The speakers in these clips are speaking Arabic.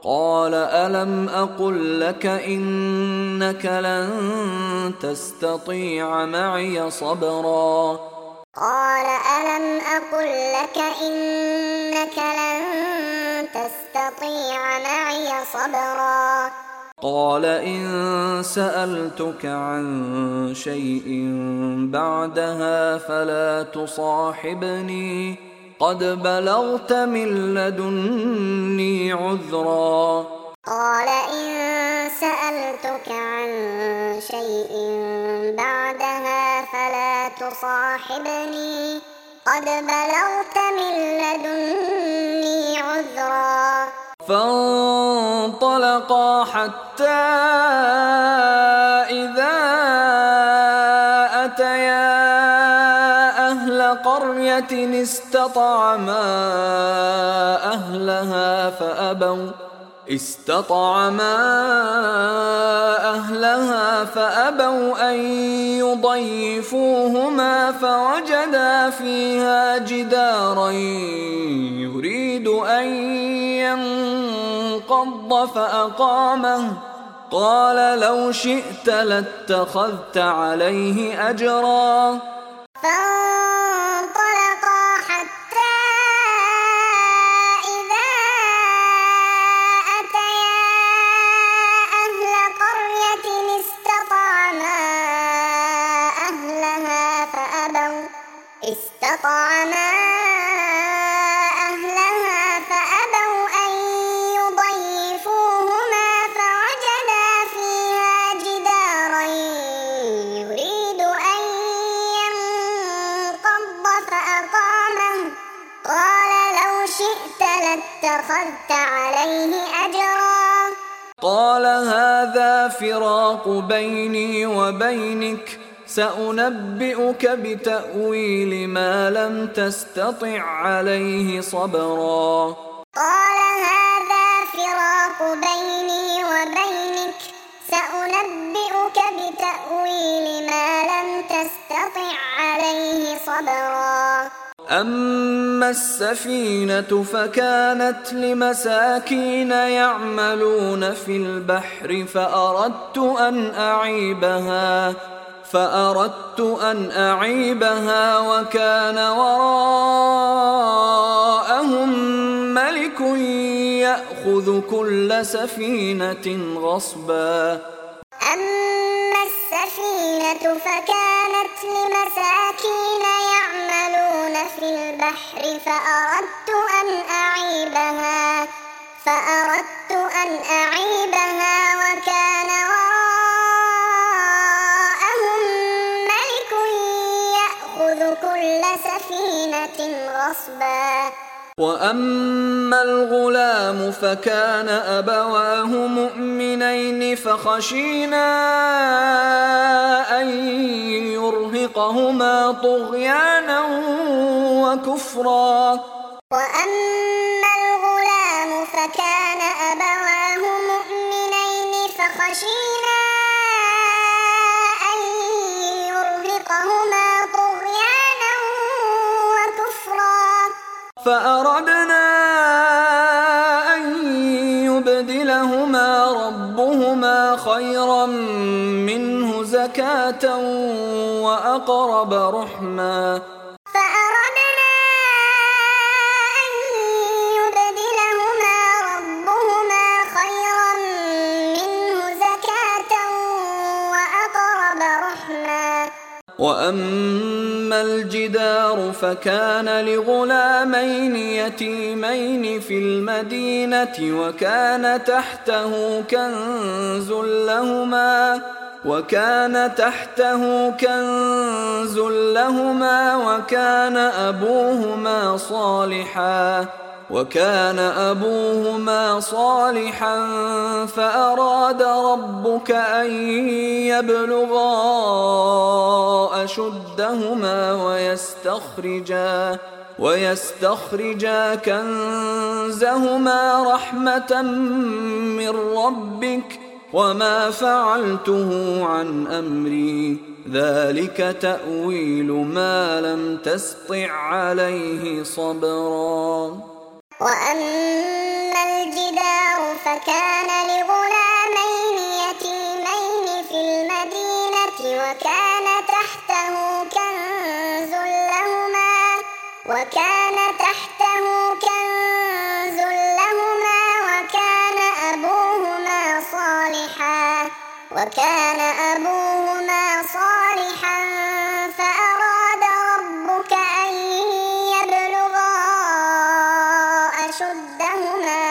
قال ألم أقل لك إنك لن تستطيع معي صبرا قال ألم أقل لك إنك لن تستطيع معي صبرا قال إن سألتك عن شيء بعدها فلا تصاحبني قد بلغت من لدني عذرا قال إن سألتك عن شيء بعدها فلا تصاحبني قد بلغت من لدني عذرا فانطلقا حتى إذا أتيا أهل قرية استطعما أهلها فأبوا أن يضيفوهما فوجدا فيها جدارا يريد أن ينقض فأقامه قال لو شئت لاتخذت عليه أجرا فانطلقا حتى إذا أتيا أهل قرية استطعما أهلها فأبوا أن يضيفوهما فوجدا فيها جدارا يريد أن ينقض فأقامه قال لو شئت لاتخذت عليه أجرا قال هذا فراق بيني وبينك سأنبئك بتأويل ما لم تستطع عليه صبرا قال هذا فراق بيني وبينك سأنبئك بتأويل ما لم تستطع عليه صبرا أما السفينة فكانت لمساكين يعملون في البحر فأردت أن أعيبها وكان وراءهم ملك يأخذ كل سفينة غصبا أما السفينة فكانت لمساكين يعملون في البحر فأردت أن أعيبها وكان وراءهم ملك يأخذ كل سفينة غصبا وأما الغلام فكان أبواه مؤمنين فخشينا أن يرهقهما طغيانا وكفرا وأما الغلام فكان أبواه مؤمنين فخشينا أن يرهقهما طغيانا وكفرا فأردنا أن يبدلهما ربهما خيرا منه زكاة وأقرب رحما فأردنا أن يبدلهما ربهما خيرا منه زكاة وأقرب رحما وأما الجدار فكان لغلامين يتيمين في المدينة وكان تحته كنز لهما وكان أبوهما صالحا فأراد ربك أن يبلغا أشدهما ويستخرجا كنزهما رحمة من ربك وما فعلته عن أمري ذلك تأويل ما لم تسطع عليه صبرا وأما الجدار فكان لغلامين يتيمين في المدينة وكان تحته كنز لهما وكان أبوهما صالحا فأراد ربك أن يبلغا أشدهما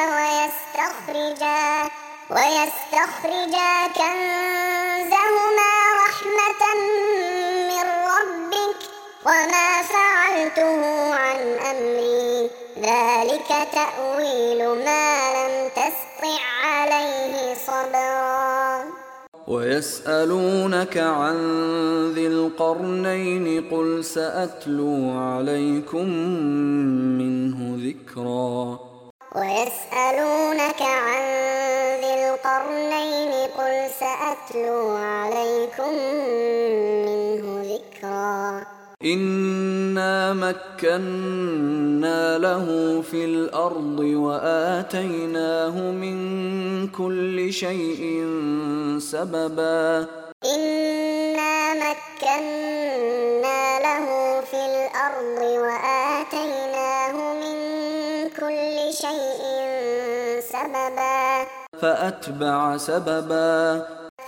ويستخرجا كنزهما رحمة من ربك وما فعلته عن أمري ذلك تأويل ما لم تسطع عليه صبرا ويسألونك عن ذي القرنين قل سأتلو عليكم منه ذكرا ويسألونك عن ذي القرنين قل سأتلو عليكم منه ذكرا إنا مكنا له في الأرض وآتيناه من كل شيء سببا إنا مكنا له في الأرض وآتيناه من كل شيء سببا فأتبع سببا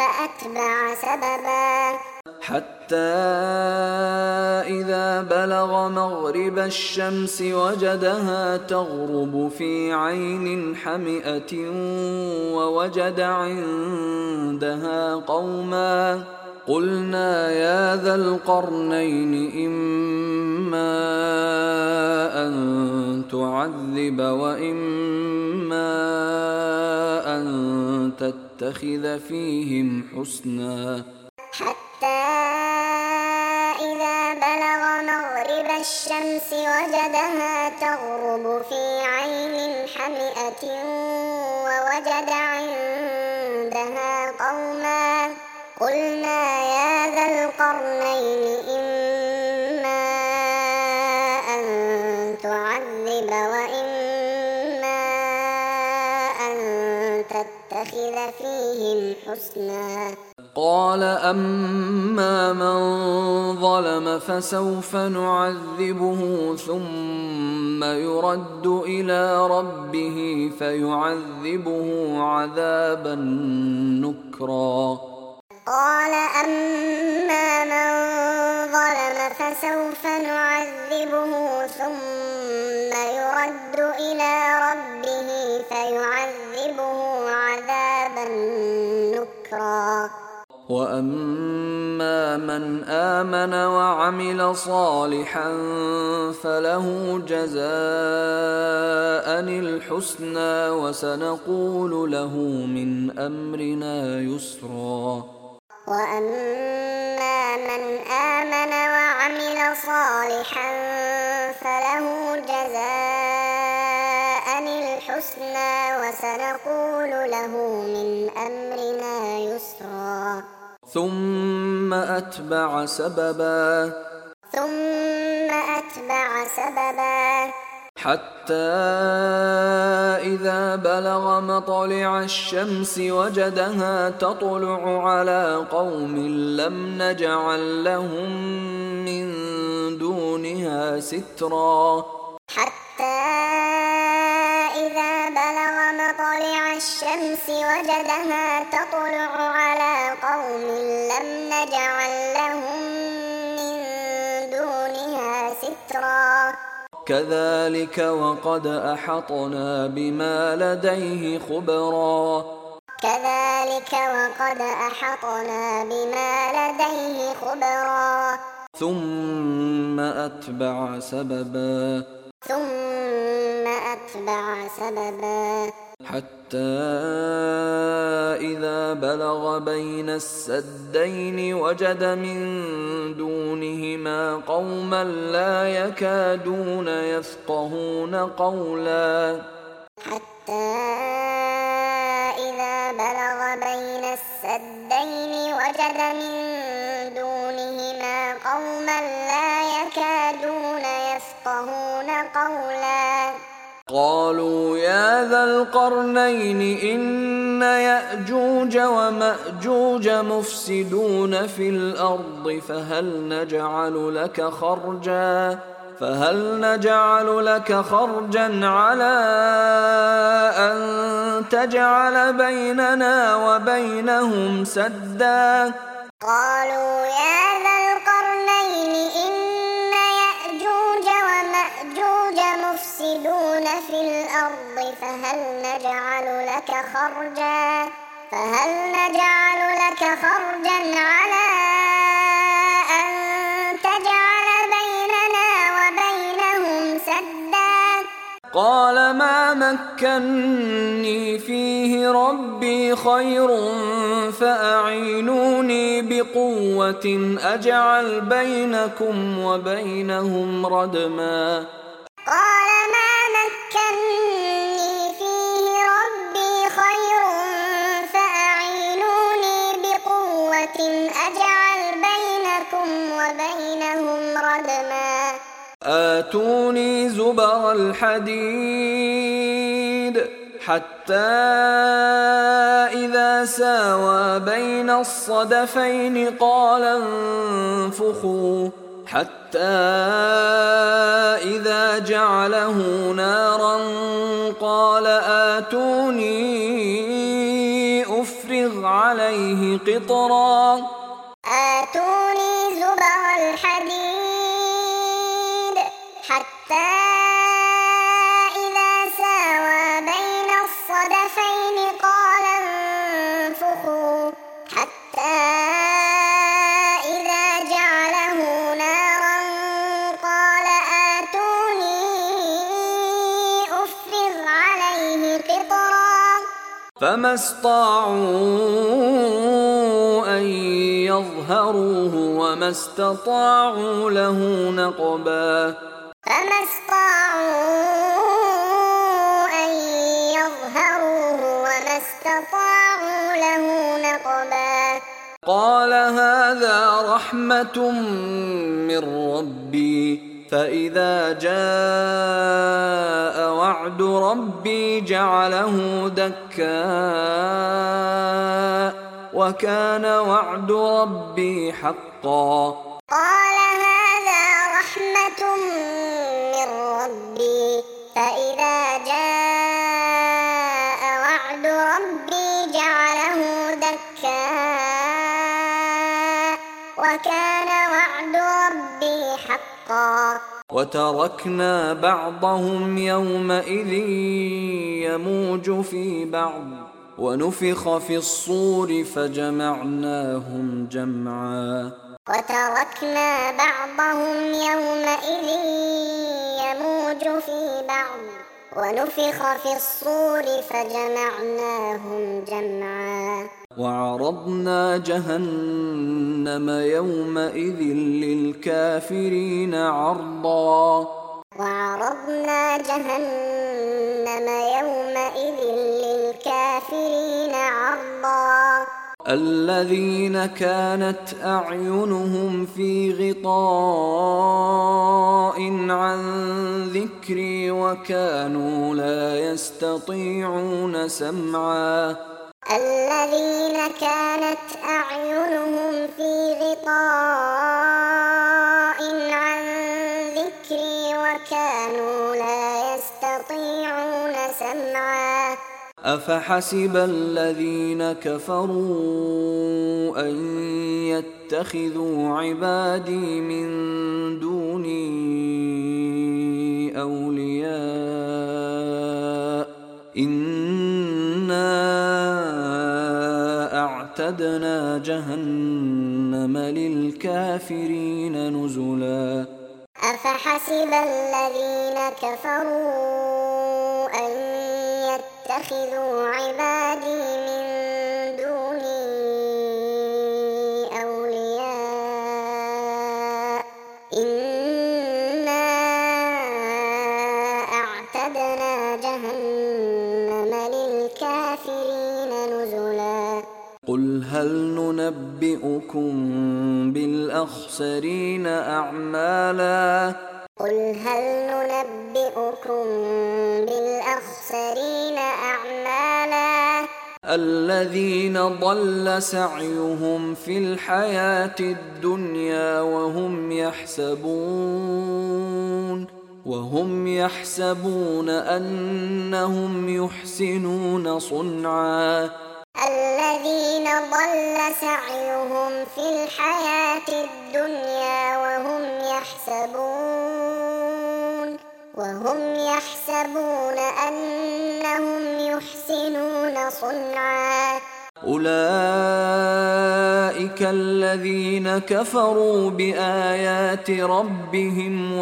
حتى إذا بلغ مغرب الشمس وجدها تغرب في عين حمئة ووجد عندها قوما قلنا يا ذا القرنين إما أن تعذب وإما أن تتخذ فيهم حسنا حتى إذا بلغ مغرب الشمس وجدها تغرب في عين حمئة ووجد عندها قوما قلنا يا ذا القرنين إما أن تعذب وإما أن تتخذ فيهم حسنا قال أما من ظلم فسوف نعذبه ثم يرد إلى ربه فيعذبه عذابا نكرا قال أما من ظلم فسوف نعذبه ثم يرد إلى ربه فيعذبه عذابا نكرا وأما من آمن وعمل صالحا فله جزاء الحسنى وسنقول له من أمرنا يسرا وأما من آمن وعمل صالحا فله جزاء الحسنى وسنقول له من أمرنا يسرا ثم أتبع سببا حتى إذا بلغ مطلع الشمس وجدها تطلع على قوم لم نجعل لهم من دونها سترا حتى إذا بلغ مطلع الشمس وجدها تطلع على قوم لم نجعل لهم من دونها سترا كذلك وقد أحطنا بما لديه خبرا ثم أتبع سببا حتى إذا بلغ بين السدين وجد من دونهما قوما لا يكادون يفقهون قولا حتى إذا بلغ بين السدين وجد من دونهما قوما لا يكادون يفقهون قولا قالوا يا ذا القرنين إن يأجوج ومأجوج مفسدون في الأرض فهل نجعل لك خرجا على أن تجعل بيننا وبينهم سدا. قالوا يا ذا القرنين إن يأجوج ومأجوج مفسدون في الأرض فهل نجعل لك خرجا على أن تجعل بيننا وبينهم سدا. قال ما مكني فيه ربي خير فأعينوني بقوة أجعل بينكم وبينهم ردما. قال ما مكني فيه ربي خير فأعينوني بقوة أجعل بينكم وبينهم ردما. آتوني زبر الحديد حتى إذا ساوى بين الصدفين قال انفخوا حتى إذا جعله نارا قال آتوني أفرغ عليه قطرا. آتوني زبر الحديد حتى إذا ساوى بين الصدفين قال انفخوا حتى إذا جعله نارا قال آتوني أفرغ عليه قطرا. فما استطاعوا أن يظهروه وما استطاعوا له نقبا. قال هذا رحمة من ربي فإذا جاء وعد ربي جعله دكا وكان وعد ربي حقا. قال هذا رحمة من ربي فإذا جاء وعد ربي جعله دكا وكان وعد ربي حقا. وتركنا بعضهم يومئذ يموج في بعض ونفخ في الصور فجمعناهم جمعا. وتركنا بعضهم يومئذ يموج في بعض ونفخ في الصور فجمعناهم جمعا. وعرضنا جهنم يومئذ للكافرين عرضا. وعرضنا جهنم يومئذ للكافرين عرضا. الذين كانت أعينهم في غطاء عن ذكري وكانوا لا يستطيعون سمعا. الذين كانت أعينهم في غطاء عن ذكري وكانوا لا يستطيعون سمعا. أفحسب الذين كفروا أن يتخذوا عبادي من دوني أولياء إنا أعتدنا جهنم للكافرين نزلا. أفحسب الذين كفروا أن يتخذوا عبادي من دوني أولياء إنا أعتدنا جهنم للكافرين نزلا. قل هل ننبئكم بالأخسرين أعمالا قل هل ننبئكم بالأخسرين أعمالا الذين ضل سعيهم في الحياة الدنيا وهم يحسبون أنهم يحسنون صنعا. الذين ضل سعيهم في الحياة الدنيا وهم يحسبون أنهم يحسنون صنعا. أولئك الذين كفروا بآيات ربهم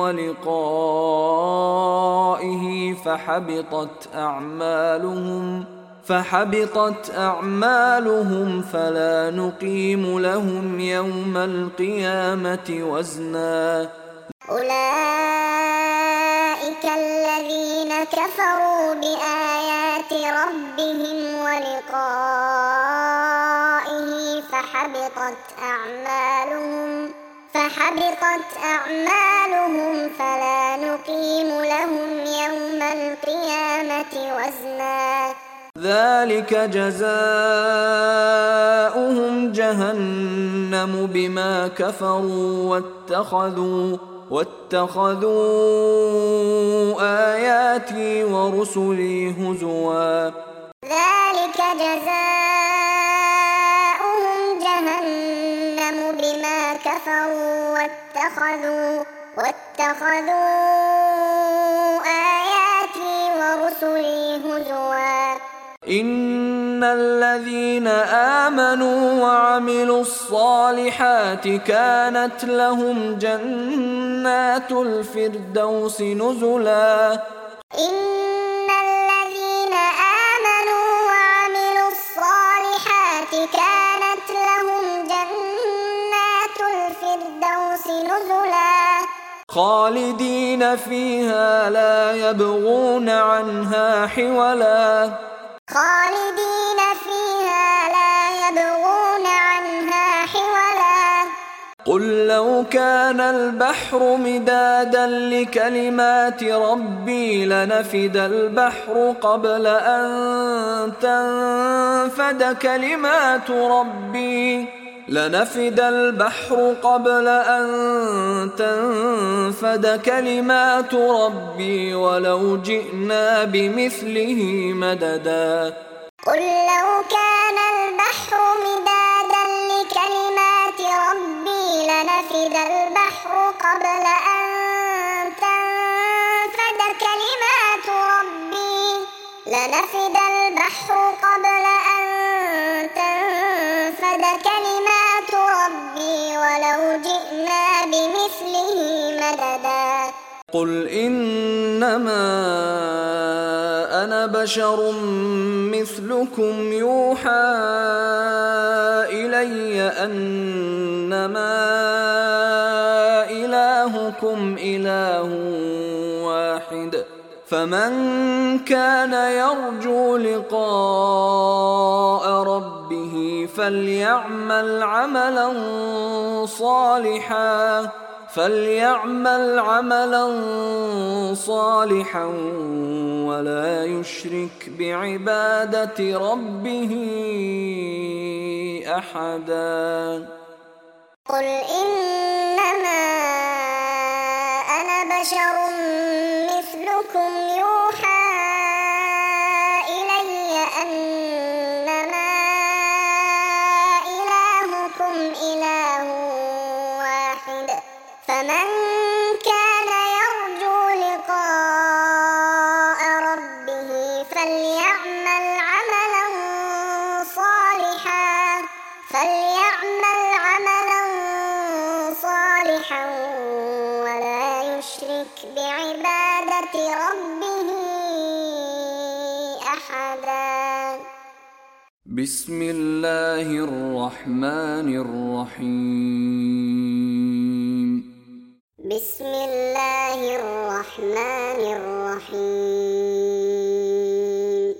ولقائه فحبطت أعمالهم فلا نقيم لهم يوم القيامة وزنا. أولئك الذين كفروا بآيات ربهم ولقائه فحبطت أعمالهم فلا نقيم لهم يوم القيامة وزنا. ذلك جزاؤهم جهنم بما كفروا واتخذوا آياتي ورسلي هزوا. ذلك جزاؤهم جهنم بما كفروا واتخذوا آياتي ورسلي هزوا. إن الذين آمنوا وعملوا الصالحات كانت لهم جنات الفردوس نزلا. إن الذين آمنوا وعملوا الصالحات كانت لهم جنات الفردوس نزلا. خالدين فيها لا يبغون عنها حولا. قل لو كان البحر مدادا لكلمات ربي لنفد البحر قبل أن تنفد كلمات ربي ولو جئنا بمثله مددا. قل لو كان البحر مدادا لكلمات ربي لنفد البحر قبل أن تنفد كلمات ربي ولو جئنا بمثله مددا. قل إنما أنا بشر مثلكم يوحى إلي أنما إلهكم إله واحد فمن كان يرجو لقاء ربه فليعمل عملا صالحا ولا يشرك بعبادة ربه أحدا. قل إنما أنا بشر مثلكم يوحى إلي أنما إلهكم إله واحد فمن كان يرجو لقاء ربه فليعمل عملا صالحا ولا يشرك بعبادة ربه أحدا. بسم الله الرحمن الرحيم. بسم الله الرحمن الرحيم.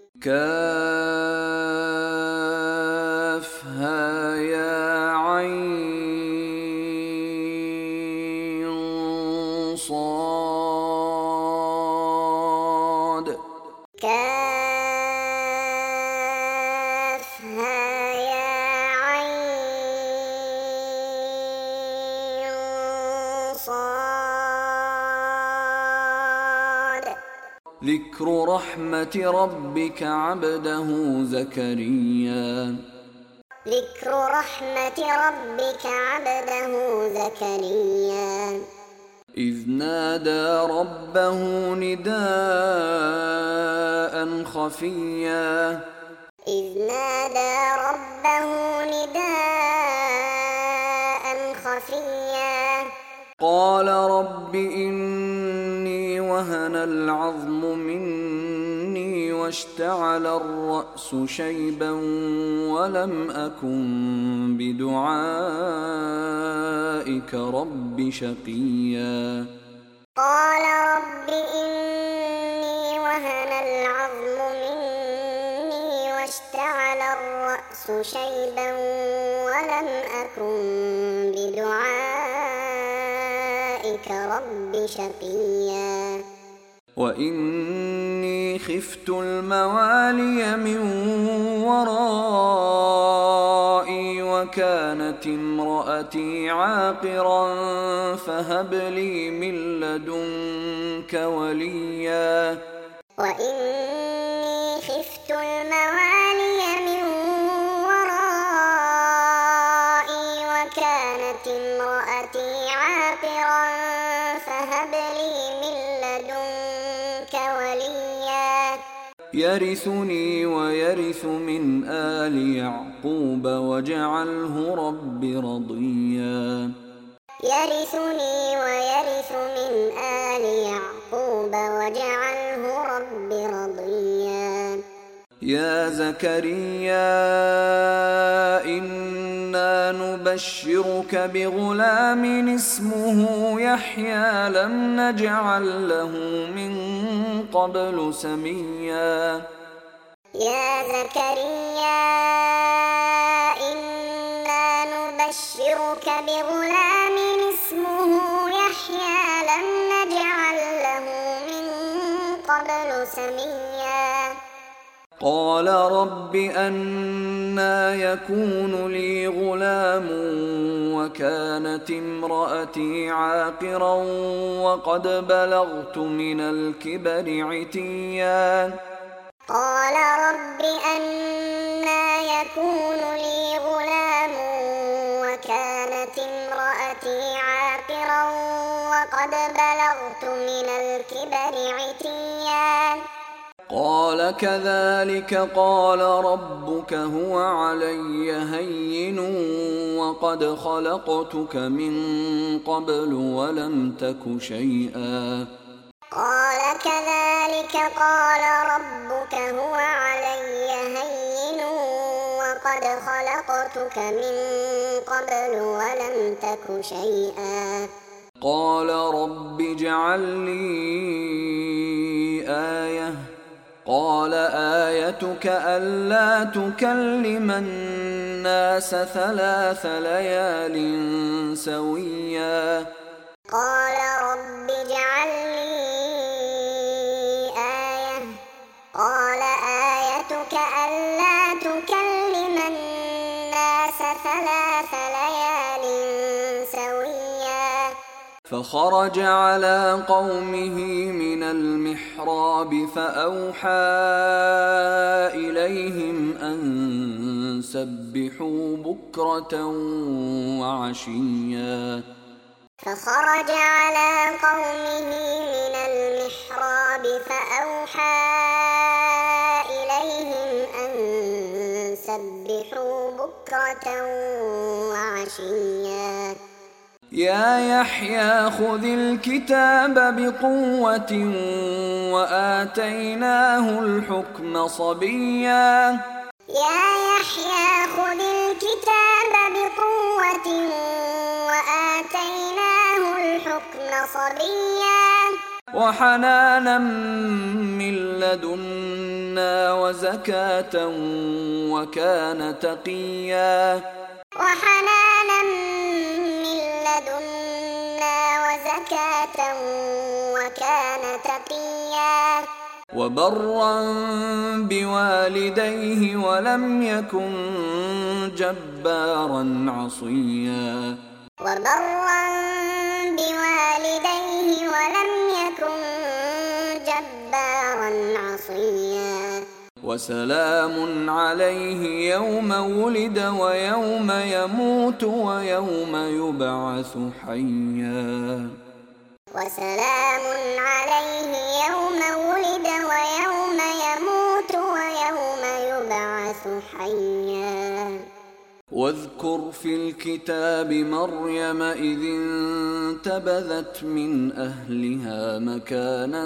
كافها يا عين صاد كافها يا عين صاد. ذكر رحمة ربك عبده زكريا. ذكر رحمة ربك عبده زكريا إذ نادى ربه نداء خفيا. إذ نادى ربه نداء خفيا قال رب إني وهن العظم مني واشتعل الرأس شيبا ولم أكن بدعائك رب شقيا. قال رب إني وهن العظم مني واشتعل الرأس شيبا ولم أكن بدعائك رب شقيا. وإني خفت الموالي من ورائي وكانت امرأتي عاقرا فهب لي من لدنك وليا. وإني خفت الموالي من ورائي وكانت امرأتي عاقرا فهب لي من لدنك وليا يرثني ويرث من آل يعقوب واجعله رب رضيا. يرثني ويرث من آل يعقوب واجعله رب رضيا. يا زكريا إنا نبشرك بغلام اسمه يحيى لم نجعل له من قبل سميا. يا زكريا إنا نبشرك بغلام اسمه يحيى لم نجعل له من قبل سميا. قال رب أنى يكون لي غلام وكانت امرأتي عاقرا وقد بلغت من الكبر عتيا. قال رب أنى يكون لي غلام وكانت امرأتي عاقرا وقد بلغت من الكبر عتيا. قال كذلك قال ربك هو علي هين وقد خلقتك من قبل ولم تك شيئا. قال كذلك قال ربك هو علي هين وقد خلقتك من قبل ولم تك شيئا. قال رب اجعل لي آية. قال آيتك ألا تكلم الناس 3 ليال سويا. قال رب اجعل لي آية. قال آيتك ألا تكلم الناس 3 ليال سويا. فخرج على قومه من المحراب فأوحى إليهم أن سبحوا بكرة وعشيا. فخرج على قومه من المحراب فأوحى إليهم أن سبحوا بكرة وعشيا. يا يحيى خذ الكتاب بقوة وآتيناه الحكم صبيا. يا يحيى خذ الكتاب بقوة وآتيناه الحكم صبيا. وحنانا من لدنا وزكاة وكان تقيا. وحنانا من لدنا وزكاة تقيا وبرا بوالديه ولم يكن جبارا عصيا وبرا بوالديه ولم يكن جبارا عصيا وسلام عليه يوم ولد ويوم يموت ويوم يبعث حيا وسلام عليه يوم ولد ويوم يموت ويوم يبعث حيا واذكر في الكتاب مريم إذ انتبذت من أهلها مكانا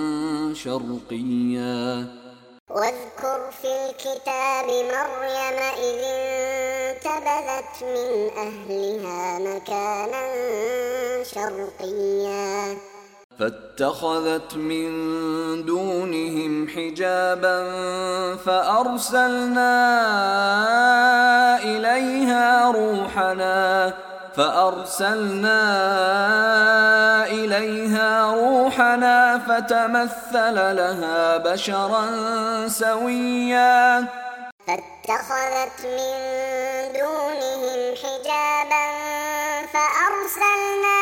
شرقيا واذكر في الكتاب مريم إذ انتبذت من أهلها مكانا شرقيا فاتخذت من دونهم حجابا فأرسلنا إليها روحنا فتمثل لها بشرا سويا فاتخذت من دونهم حجابا فأرسلنا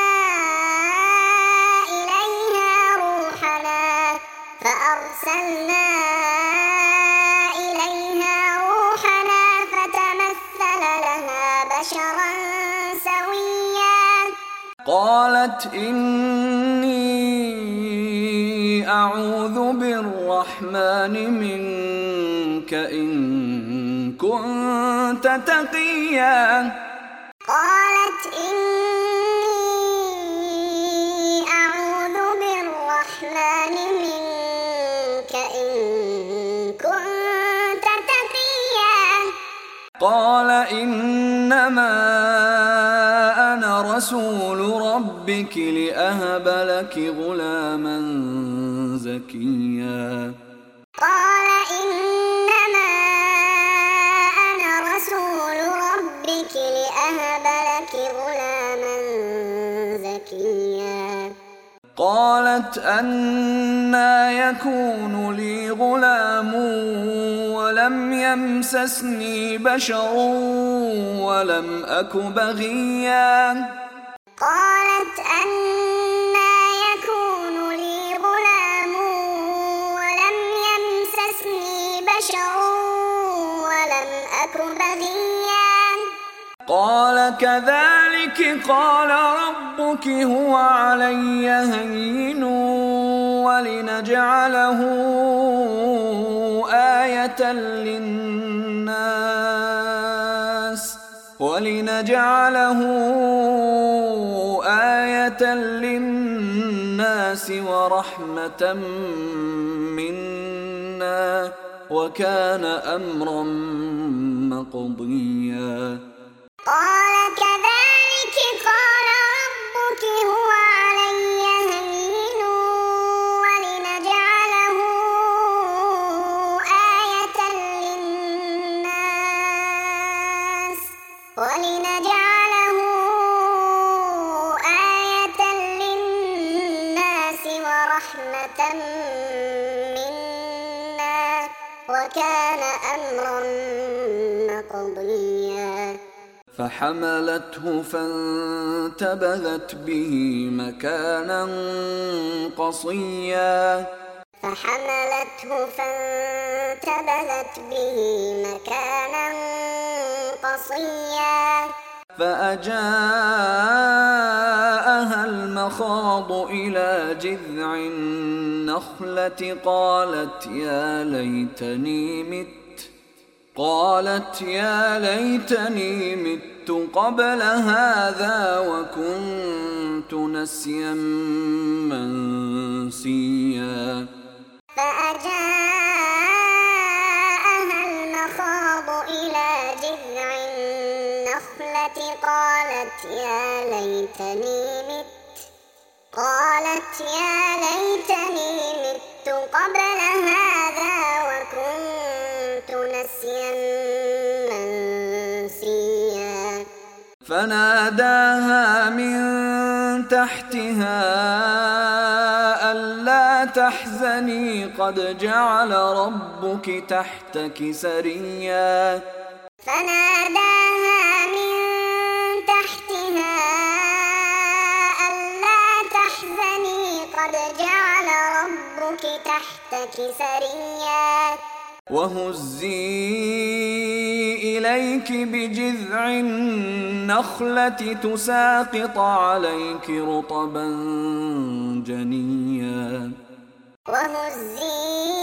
إليها روحنا فتمثل لها بشرا سويا قالت إني أعوذ بالرحمن منك إن كنت تقيا قالت إني أعوذ بالرحمن منك إن كنت تقيا قال إنما أنا رسول ربك لأهب لك غلاما زكيا قال إنما أنا رسول ربك لأهب لك غلاما زكيا قالت أنى يكون لي غلام ولم يمسسني بشر ولم أك بغيا قالت أنى يكون لي غلام ولم يمسسني بشر ولم أك بغيا قال كذلك قال ربك هو علي هين ولنجعله آية للناس ورحمة منا وكان أمرا مقضيا قال كذلك قال ربك هو علي هين ولنجعله آية للناس ورحمة منا وكان أمرا مقضيا فحملته فانتبذت به مكانا قصيا فأجاءها المخاض إلى جذع النخلة قالت يا ليتني مت قبل هذا وكنت نسيا منسيا فأجاءها المخاض إلى جذع النخلة قالت يا ليتني مت قبل هذا وكنت نسيا منسيا فناداها من تحتها ألا تحزني قد جعل ربك تحتك سريا فناداها من تحتها ألا تحزني قد جعل ربك تحتك سريا وهزي إليك بجذع النخلة تساقط عليك رطبا جنيا وهزي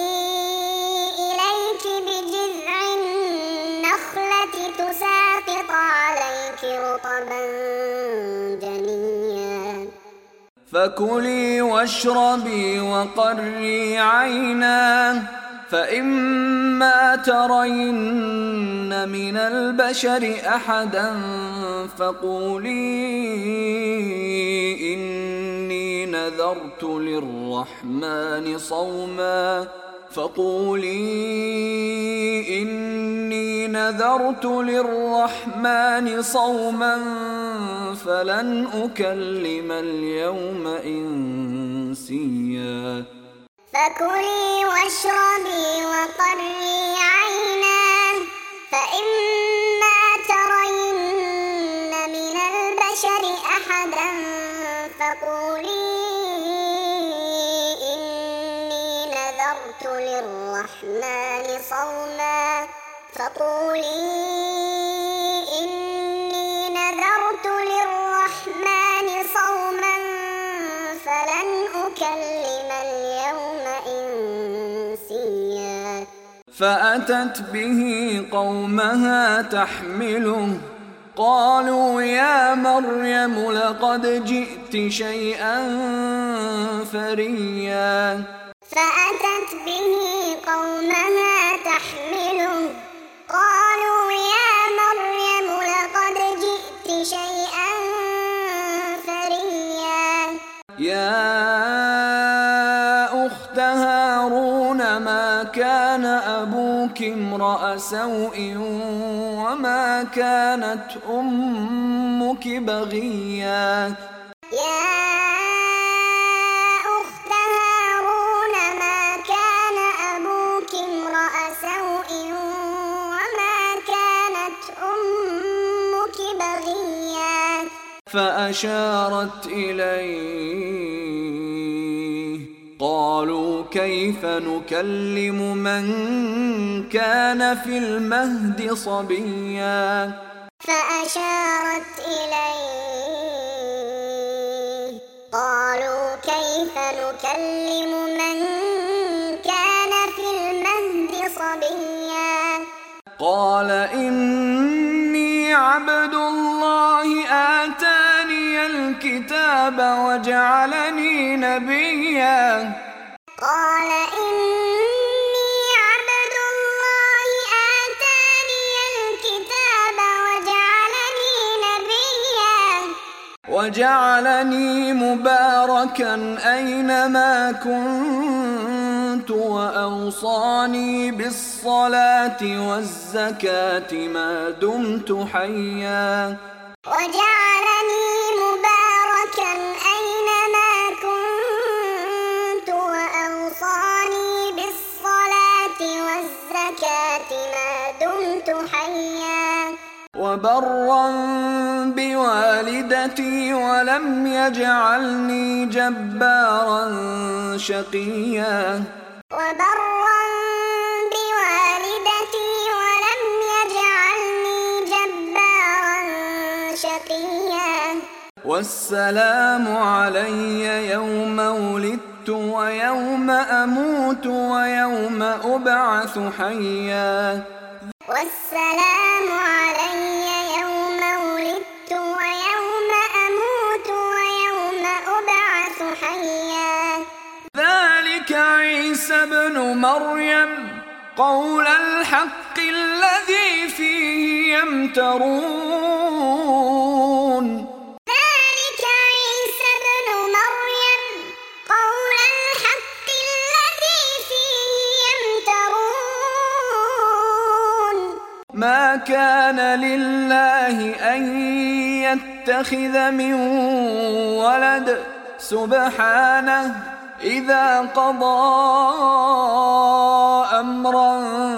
إليك بجذع النخلة تساقط عليك رطبا جنيا فكلي واشربي وقري عينا فإما ترين من البشر أحدا فقولي إني نذرت للرحمن صوما فلن أكلم اليوم إنسيا فكلي واشربي وقري عينا فإما ترين من البشر أحدا فقولي إني نذرت للرحمن صوما فلن أكلم اليوم إنسيا فأتت به قومها تحمله قالوا يا مريم لقد جئت شيئا فريا فأتت به قومها تحمله قالوا يا مريم لقد جئت شيئا فريا يا أخت هارون ما كان أبوك امرأ سوء وما كانت أمك بغيا يا أخت هارون ما كان أبوك امرأ سوء وما كانت أمك بغيا فأشارت إليه قالوا كيف نكلم من كان في المهد صبيا فأشارت إليه قالوا كيف نكلم من كان في المهد صبيا قال إني عبد الله آتاني الكتاب وجعلني نبيا قال إني عبد الله آتاني الكتاب وجعلني مباركا أينما كنت وأوصاني بالصلاة والزكاة ما دمت حيا وجعلني مباركا أينما كنت وأوصاني بالصلاة والزكاة ما دمت حيا وبرا بوالدتي ولم يجعلني جبارا شقيا وبرا بوالدتي ولم يجعلني جبارا شقيا والسلام علي يوم ولدت ويوم أموت ويوم أبعث حيا والسلام علي يوم ولدت ويوم أموت ويوم أبعث حيا ذلك عيسى ابن مريم قول الحق الذي فيه يمترون ذلك عيسى ابن مريم قول الحق الذي فيه يمترون ما كان لله أن يتخذ من ولد سبحانه إذا قضى أمرا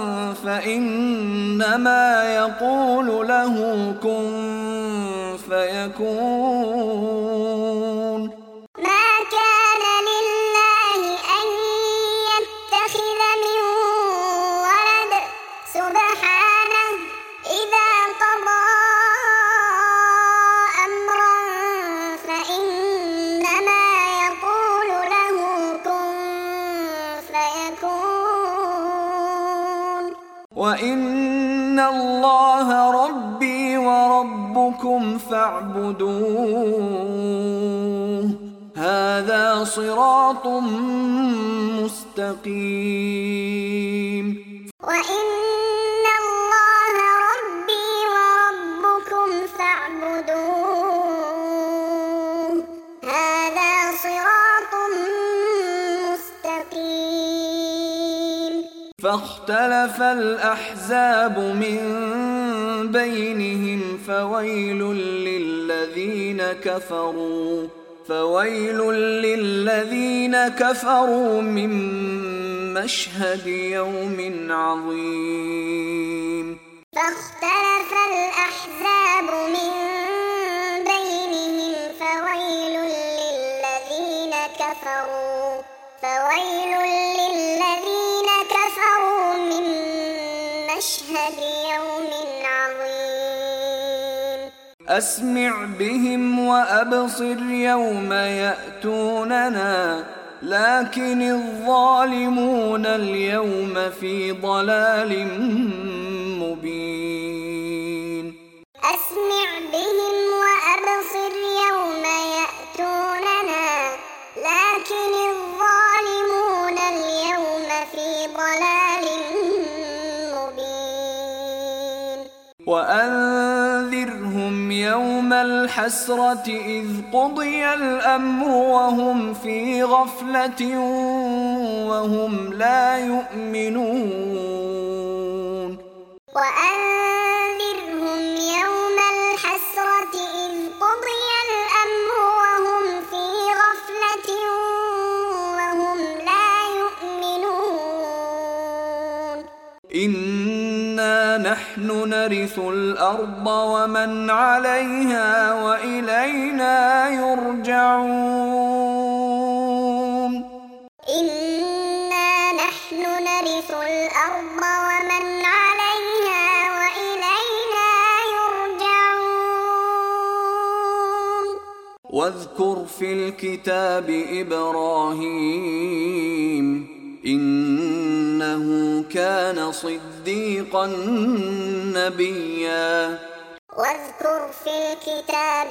فإنما يقول له كن فيكون. ما كان لله أن يتخذ من ولد سبحانه إذا قضى أمرا فإنما يقول له كن فيكون. وإن الله ربي وربكم فاعبدوه هذا صراط مستقيم. وإن الله ربي وربكم فاعبدوه هذا صراط مستقيم. فاختلف الأحزاب من بينهم فويل للذين كفروا من مشهد يوم عظيم. فاختلف الأحزاب من بينهم فويل للذين كفروا من مشهد يوم عظيم. أسمع بهم وأبصر يوم يأتوننا لكن الظالمون اليوم في ضلال مبين. أسمع بهم وأبصر يوم يأتوننا لكن الظالمون اليوم في ضلال مبين. وأنذرهم يوم الحسرة إذ قضي الأمر وهم في غفلة وهم لا يؤمنون. وأنذرهم يوم الحسرة إذ قضي الأمر وهم في غفلة وهم لا يؤمنون. إنا نحن نرث الأرض ومن عليها وإلينا يرجعون. إنا نحن نرث الأرض ومن عليها وإلينا يرجعون. واذكر في الكتاب إبراهيم إنه كان صديقا نبيا. واذكر في الكتاب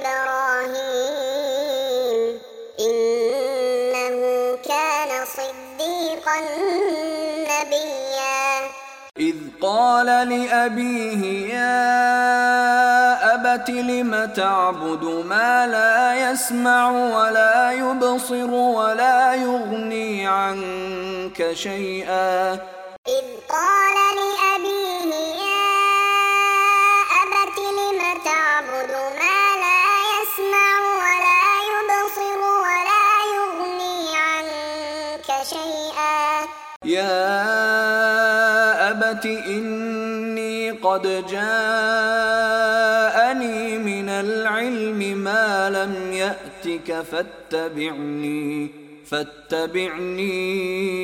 إبراهيم إنه كان صديقا نبيا. إذ قال لأبيه يا أبت لم تعبد ما لا يسمع ولا يبصر ولا يغني عنك شيئا. إذ قال لأبيه يا أبت لم تعبد ما لا يسمع ولا يبصر ولا يغني عنك شيئا. يا أبت إني قد جاءني من العلم ما لم يأتك فاتبعني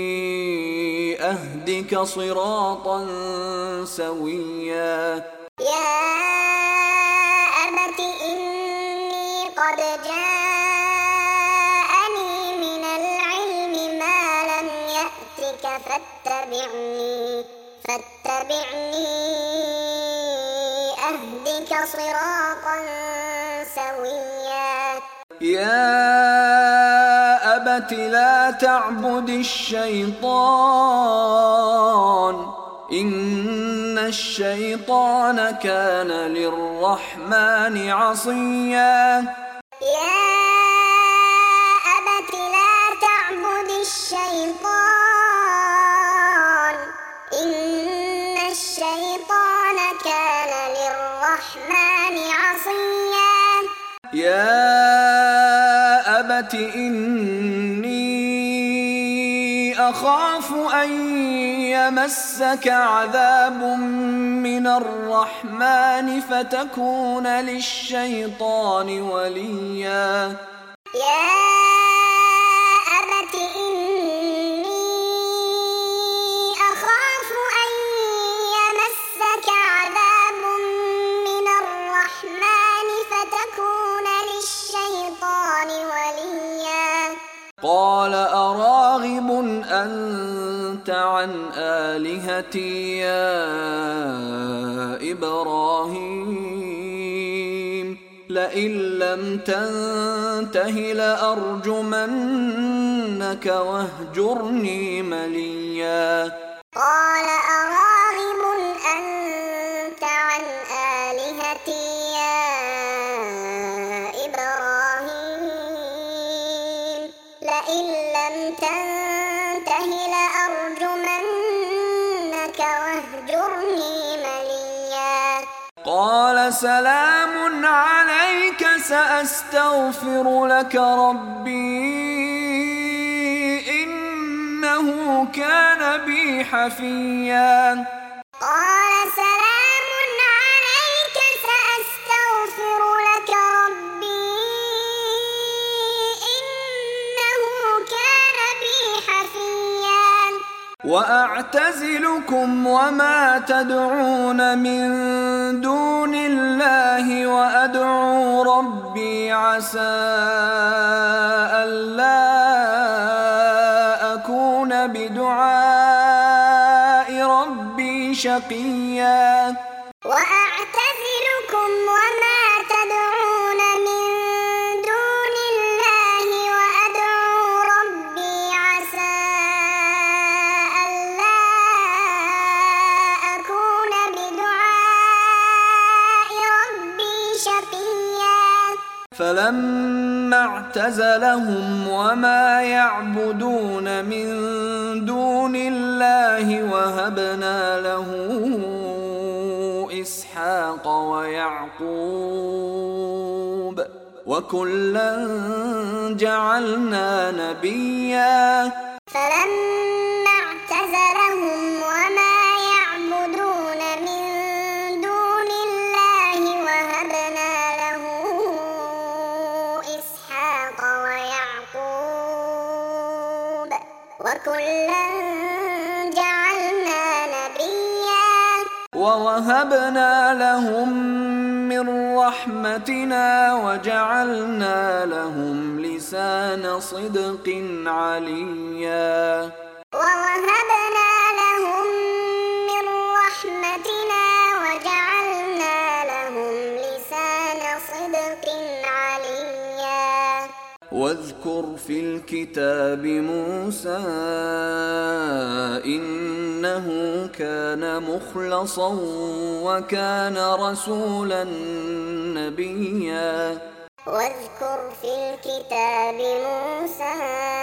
أهدك صراطا سويا. يا أبت إني قد جاءني من العلم ما لم يأتك فاتبعني أهدك صراطا سويا. يا أبت لا تعبد الشيطان إن الشيطان كان للرحمن عصيا. يا أبت لا تعبد الشيطان إن الشيطان كان للرحمن عصيا. يا أبت إني أخاف أن يمسك عذاب من الرحمن فتكون للشيطان وليا. يا أبت إني أخاف أن يمسك عذاب من الرحمن فتكون للشيطان وليا. قال أراغب أنت عن آلهتي يا إبراهيم لئن لم تنته لأرجمنك واهجرني مليا. قال أراغب أنت عن آلهتي يا إبراهيم لئن لم تنته لأرجمنك واهجرني مليا. قال سلام عليك سأستغفر لك ربي إنه كان بي حفيا. قال سلام عليك سأستغفر لك ربي إنه كان بي حفيا. وأعتزلكم وما تدعون من دون الله وأدعو ربي عسى ألا أكون بدعاء ربي شقيا. وأعتزلكم وما تدعون من دون الله وأدعو ربي عسى ألا أكون بدعاء ربي شقيا. فلما اعتزلهم وما يعبدون من دون الله وهبنا له إسحاق ويعقوب وكلا جعلنا نبيا. فلما اعتزلهم وما يعبدون من دون الله وهبنا له إسحاق ويعقوب وكلا جعلنا نبيا. ووهبنا لهم من رحمتنا وجعلنا لهم لسان صدق عليا. ووهبنا لهم من رحمتنا وجعلنا لهم لسان صدق عليا. واذكر في الكتاب موسى إنه كان مخلصا وكان رسولا نبيا. واذكر في الكتاب موسى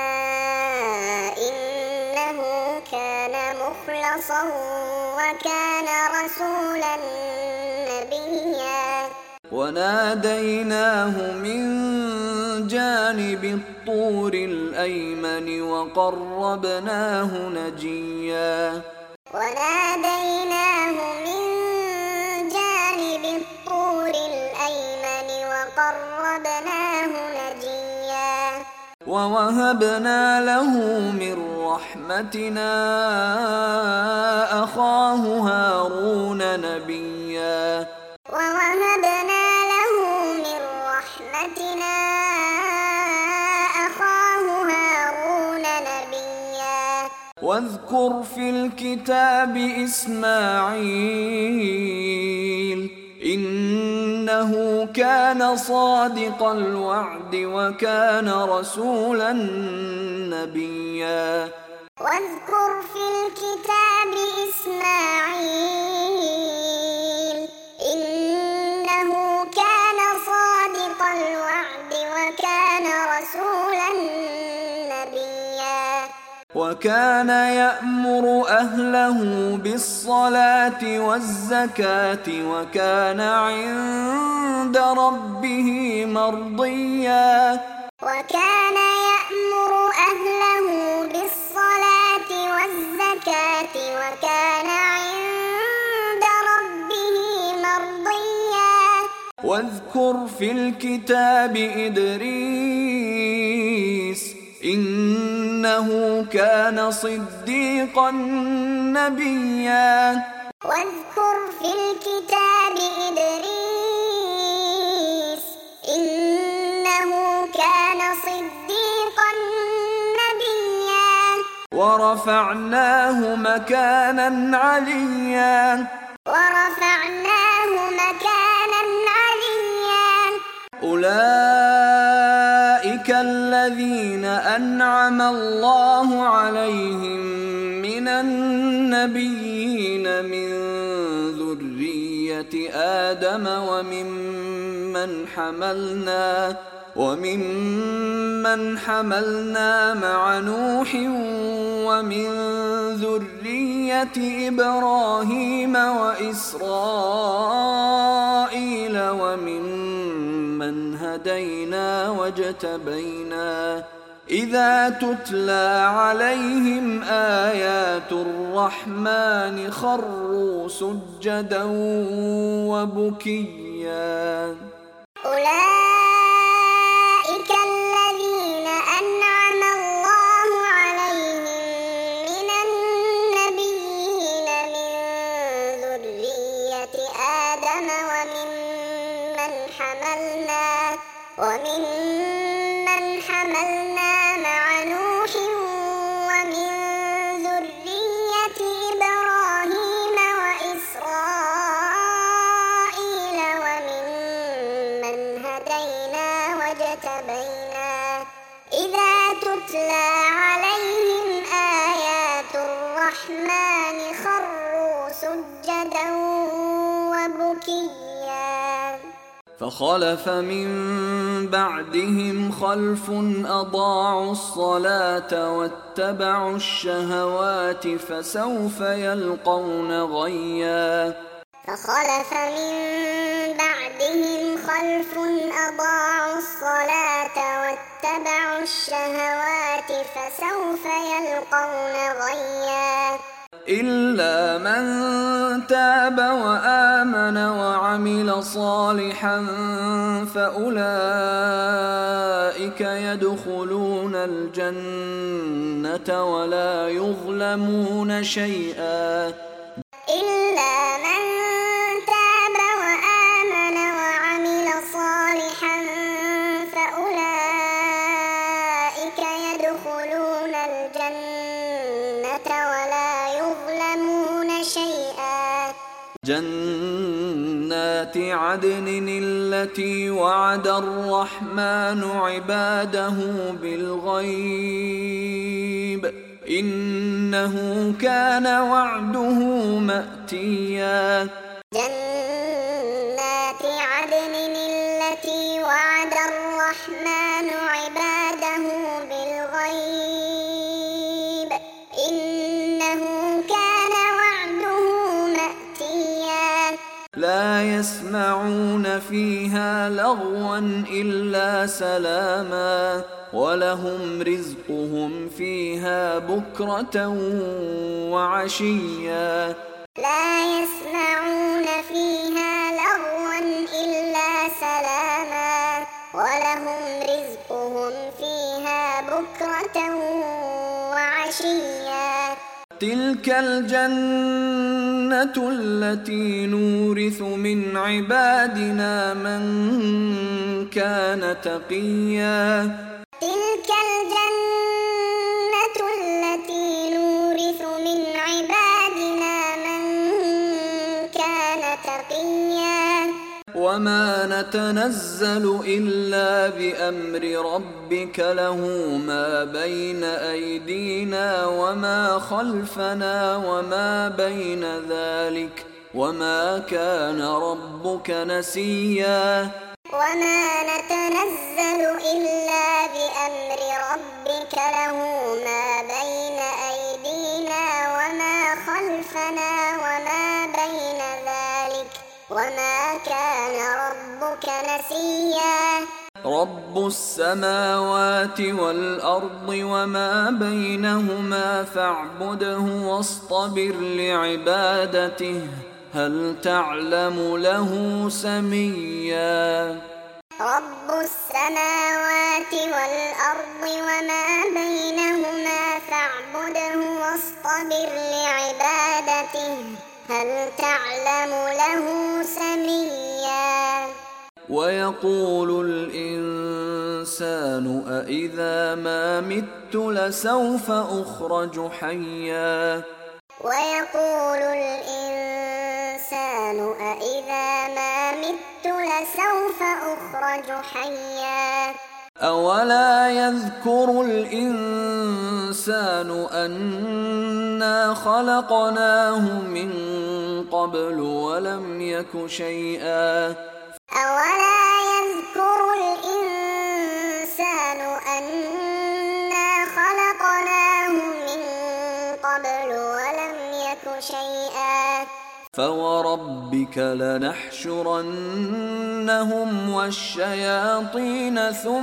إنه كان مخلصا وكان رسولا نبيا. وناديناه من جانب الطور الأيمن وقربناه نجيا. وناديناه من جانب الطور الأيمن وقربناه نجيا. ووهبنا له من رحمتنا أخاه هارون نبيا. ووهبنا له من رحمتنا أخاه هارون نبيا. واذكر في الكتاب إسماعيل إنه كان صادق الوعد وكان رسولا نبيا. واذكر في الكتاب إسماعيل إنه كان صادق الوعد وكان رسولا نبيا. وكان يأمر أهله بالصلاة والزكاة وكان عند ربه مرضيا. وكان يأمر أهله بالصلاة وكان عند ربه مرضيا واذكر في الكتاب إدريس إنه كان صديقا نبيا واذكر في الكتاب إدريس إنه كان صديقا نبيا ورفعناه مكانا عليا ورفعناه مكانا عليا أولئك الذين أنعم الله عليهم من النبيين من ذرية آدم وممن حملنا مع نوح ومن ذرية إبراهيم وإسرائيل وممن هدينا واجتبينا إذا تتلى عليهم آيات الرحمن خروا سجدا وبكيا أولئك الذين أنعم الله عليهم من النبيين من ذرية آدم وممن حملنا مع نوح ومن ذرية إبراهيم وإسرائيل وممن هدينا واجتبينا إذا تتلى عليهم آيات الرحمن خروا سجدا وبكيا فخلف من بعدهم خلف أضاعوا الصلاة واتبعوا الشهوات فسوف يلقون غيا فخلف من بعدهم خلف أضاعوا الصلاة واتبعوا الشهوات فسوف يلقون غيا إلا من تاب وآمن وعمل صالحا فأولئك يدخلون الجنة ولا يظلمون شيئا إلا من تاب وآمن وعمل صالحا فأولئك يدخلون الجنة ولا يظلمون شيئا جنات عدن التي وعد الرحمن عباده بالغيب إنه كان وعده مأتيا جنات عدن التي وعد الرحمن عباده بالغيب إنه كان وعده مأتيا لا يسمعون فيها لغوا إلا سلاما ولهم رزقهم فيها بكرة وعشيا لا يسمعون فيها لغوا إلا سلاما ولهم رزقهم فيها بكرة وعشيا تلك الجنة التي نورث من عبادنا من كان تقيا تلك الجنة التي نورث من عبادنا من كان تقيا وما نتنزل إلا بأمر ربك له ما بين أيدينا وما خلفنا وما بين ذلك وما كان ربك نسيا وما نتنزل إلا بأمر ربك له ما بين أيدينا وما خلفنا وما بين ذلك وما كان ربك نسيا رب السماوات والأرض وما بينهما فاعبده واصطبر لعبادته هل تعلم له سميا رب السماوات والأرض وما بينهما فاعبده واصطبر لعبادته هل تعلم له سميا ويقول الإنسان أإذا ما مت لسوف أخرج حيا ويقول الإنسان أإذا ما مت لسوف أخرج حيا أولا يذكر الإنسان أنا خلقناه من قبل ولم يك شيئا أولا يذكر الإنسان أنا خلقناه من قبل ولم يك شيئا فوربك لنحشرنهم والشياطين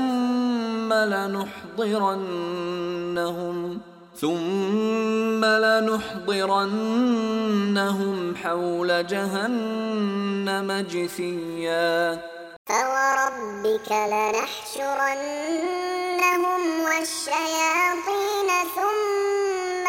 ثم لنحضرنهم حول جهنم جثيا فوربك لنحشرنهم والشياطين ثم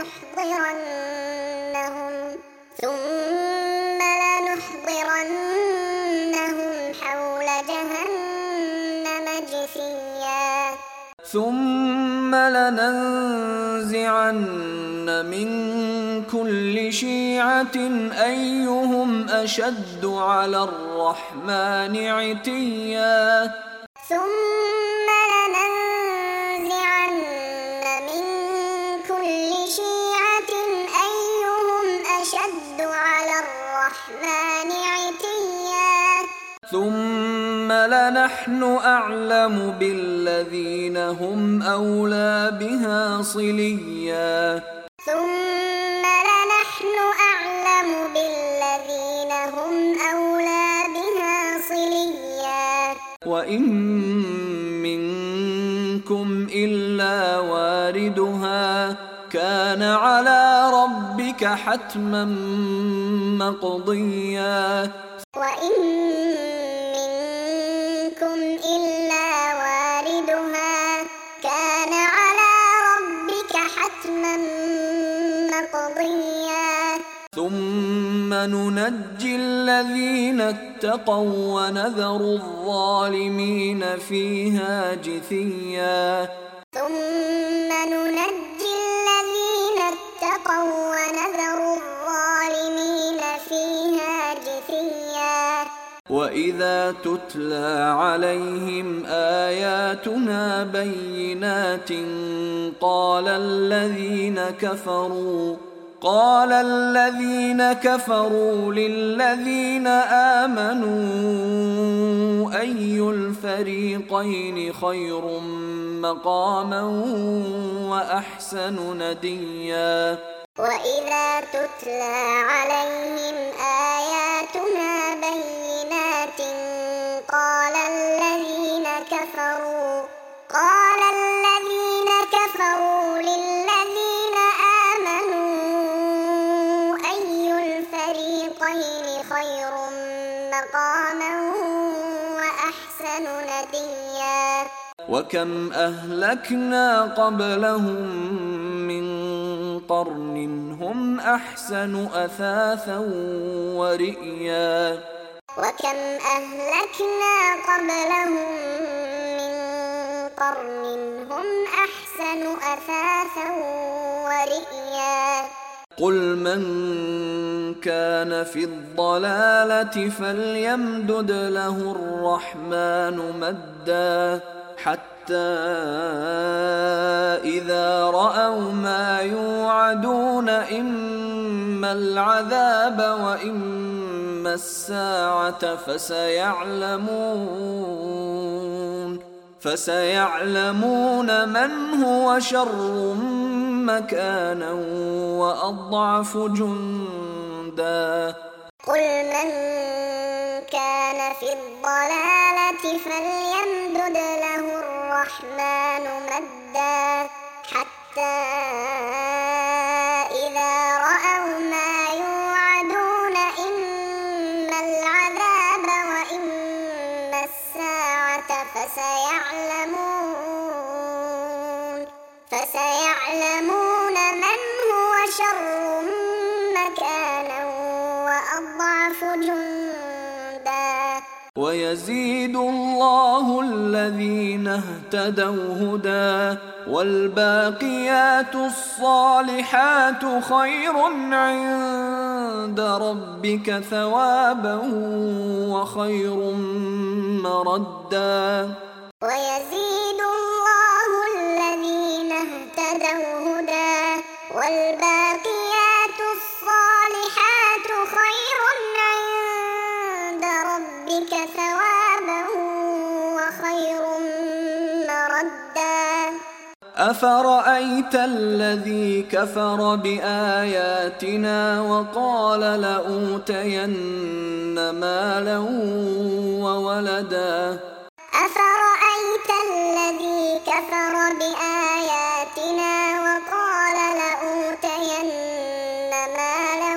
لنحضرنهم حول جهنم جثيا ثم لننزعن من كل شيعة أيهم أشد على الرحمن عتيا ثم لننزعن من كل شيعة أيهم أشد على الرحمن عتيا ثم لنحن أعلم بالذين هم أولى بها صليا ثم لنحن أعلم بالذين هم أولى بها صليا وإن منكم إلا واردها كان على ربك حتما مقضيا وإن منكم إلا واردها كان على ربك حتما مقضيا ثم ننجي الذين اتقوا ونذر الظالمين فيها جثيا ثم ننجي الذين اتقوا ونذر الظالمين فيها جثيا وإذا تتلى عليهم آياتنا بينات قال الذين كفروا للذين آمنوا أي الفريقين خير مقاما وأحسن نديا وإذا تتلى عليهم آياتنا بينات قال الذين كفروا للذين آمنوا أي الفريقين خير مقاما وأحسن نديا وكم أهلكنا قبلهم من قرن هم أحسن أثاثا ورئيا وكم أهلكنا قبلهم من قرن هم أحسن أثاثا ورئيا قل من كان في الضلالة فليمدد له الرحمن مدا حتى إذا رأوا ما يوعدون إما العذاب وإما الساعة فسيعلمون من هو شر مكانا وأضعف جندا قل من كان في الضلالة فليمدد له الرحمن مدا حتى إذا رأوا ما يوعدون إما العذاب وإما الساعة فسيعلمون من هو شر مكانا وأضعف جندا. ويزيد الله الذين اهتدوا هدى والباقيات الصالحات خير عند ربك ثوابا وخير مردا. ويزيد الله الذين اهتدوا هدى والباقيات الصالحات خير عند ربك ثوابا وخير مردا. أفرأيت الذي كفر بآياتنا وقال لأوتين مالا وولدا. أفرأيت الذي كفر بآياتنا وقال لأوتين مالا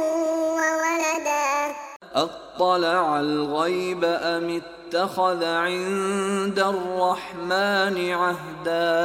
وولدا. أطلع الغيب أم اتخذ عند الرحمن عهدا.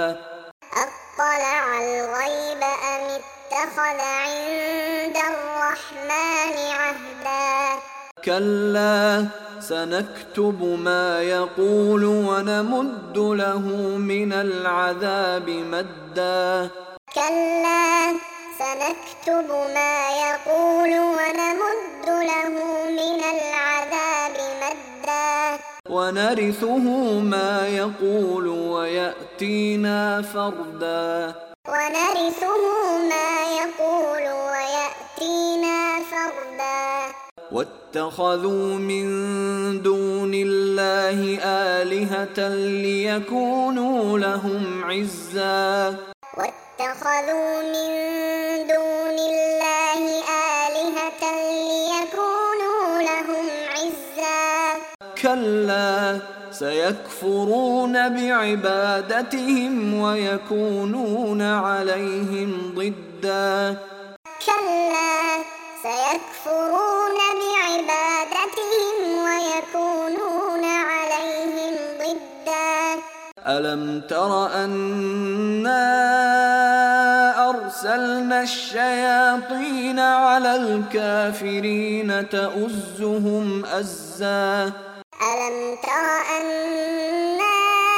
أطلع الغيب أم اتخذ عند الرحمن عهدا. كلا سنكتب ما يقول ونمد له من العذاب مدا. كلا سنكتب ما يقول ونمد له من العذاب مدا. ونرثه ما يقول ويأتينا فردا. ونرثه ما يقول ويأتينا فردا. واتخذوا من دون الله آلهة ليكونوا لهم عزا. واتخذوا من دون الله آلهة ليكونوا لهم عزا. كلا سيكفرون بعبادتهم ويكونون عليهم ضدا. كلا سيكفرون بعبادتهم ويكونون عليهم ضدا. ألم تر أنا أرسلنا الشياطين على الكافرين تؤزهم أزا. ألم تر أنا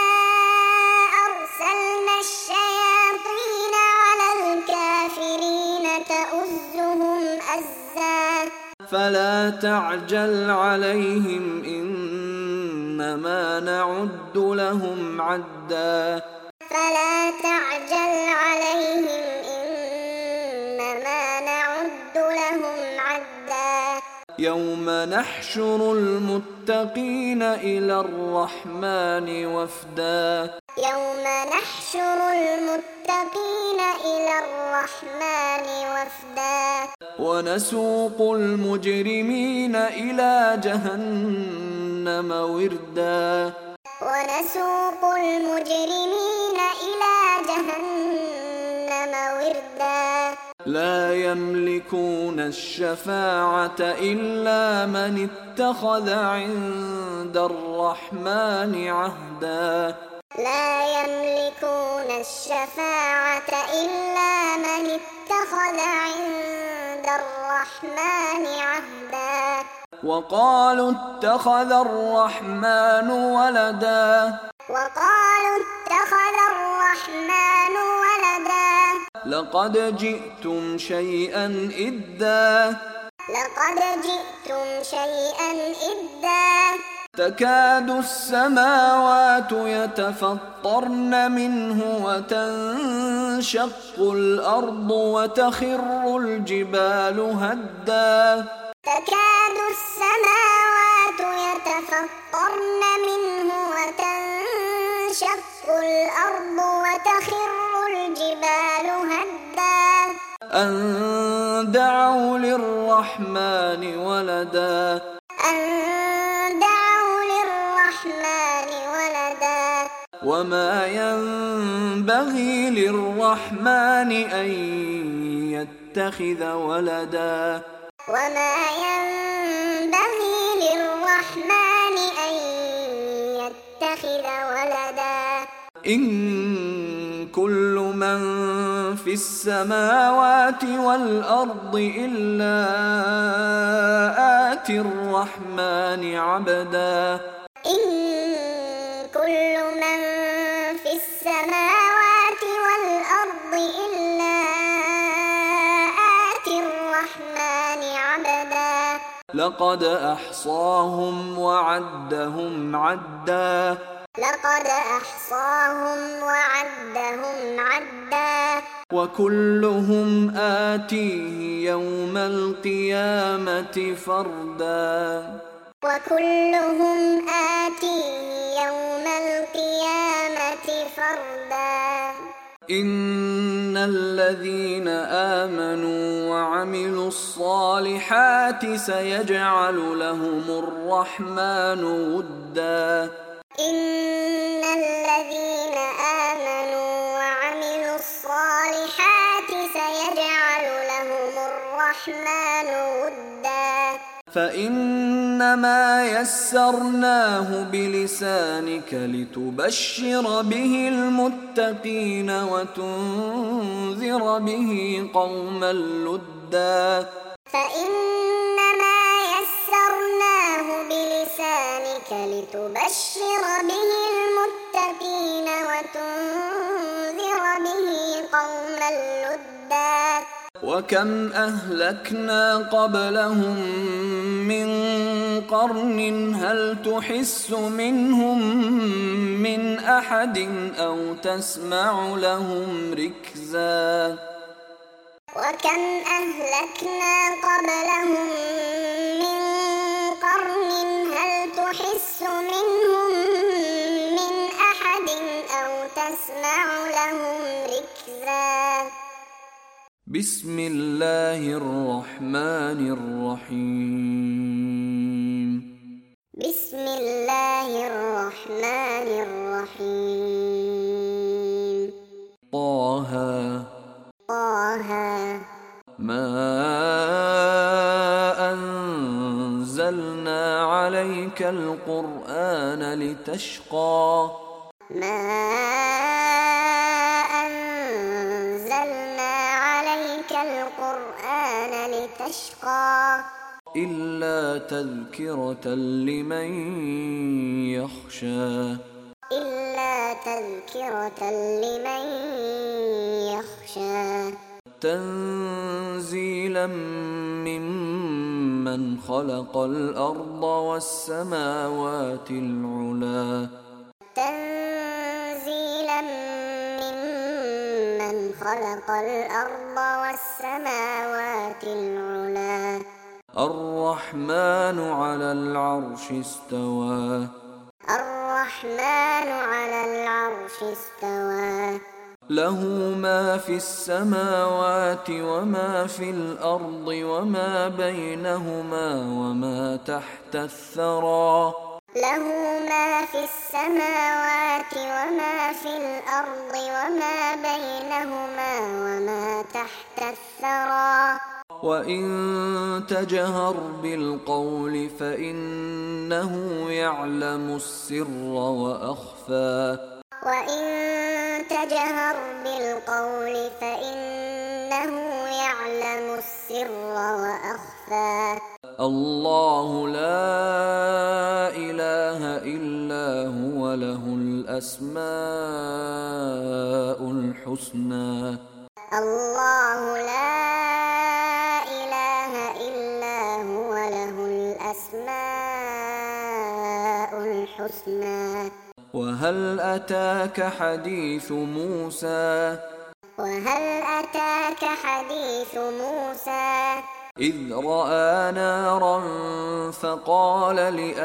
أرسلنا الشياطين على الكافرين تؤزهم أزا. فلا تعجل عليهم إنما نعد لهم عدا. فلا تعجل عليهم إنما نعد لهم عدا. يوم نحشر المتقين إلى الرحمن وفدا. يوم نحشر المتقين إلى الرحمن وفدا. ونسوق المجرمين إلى جهنم وردا. ونسوق المجرمين إلى جهنم وردا. لا يملكون الشفاعة إلا من اتخذ عند الرحمن عهدا. لا يملكون الشفاعة إلا من اتخذ عند الرحمن عهدا. وقالوا اتخذ الرحمن ولدا. وقالوا اتخذ الرحمن ولدا. لقد جئتم شيئا إدا. لقد جئتم شيئا إدا. تكاد السماوات يتفطرن منه وتنشق الأرض وتخر الجبال هدا. تكاد السماوات يتفطرن منه وتنشق الأرض وتخر الجبال هدا. أن دعوا للرحمن ولدا. أن دعوا وما ينبغي للرحمن أن يتخذ ولدا وما ينبغي للرحمن أن يتخذ ولدا إن كل من في السماوات والأرض إلا آتي الرحمن عبدا إن كل من في السماوات والأرض إلا آتي الرحمن عبدا لقد أحصاهم وعدهم عدا لقد أحصاهم وعدهم عدا وكلهم آتيه يوم القيامة فردا وكلهم آتيه يوم القيامة فردا إن الذين آمنوا وعملوا الصالحات سيجعل لهم الرحمن ودا إن الذين آمنوا وعملوا الصالحات سيجعل لهم الرحمن ودا فإنما يسرناه بلسانك لتبشر به المتقين وتنذر به قوما لدا فإنما يسرناه بلسانك لتبشر به المتقين وتنذر به قوما لدا وكم أهلكنا قبلهم من قرن هل تحس منهم من أحد أو تسمع لهم ركزا وكم أهلكنا قبلهم من قرن هل تحس منهم من أحد أو تسمع لهم ركزا بسم الله الرحمن الرحيم بسم الله الرحمن الرحيم طه طه ما أنزلنا عليك القرآن لتشقى ما أنزلنا عليك القرآن لتشقى إلا تذكرة لمن يخشى إلا تذكرة لمن يخشى تنزيلا ممن خلق الأرض والسماوات العلى تنزيلا ممن خلق الأرض والسماوات العلى الرحمن على العرش استوى الرحمن على العرش استوى له ما في السماوات وما في الأرض وما بينهما وما تحت الثرى له ما في السماوات وما في الأرض وما بينهما وما تحت الثرى وإن تجهر بالقول فإنه يعلم السر وأخفى وإن تجهر بالقول فإنه يعلم السر وأخفى الله لا إله إلا هو له الأسماء الحسنى الله لا إله إلا هو له الأسماء الحسنى وهل أتاك حديث موسى وهل أتاك حديث موسى إذ رأى نارا فقال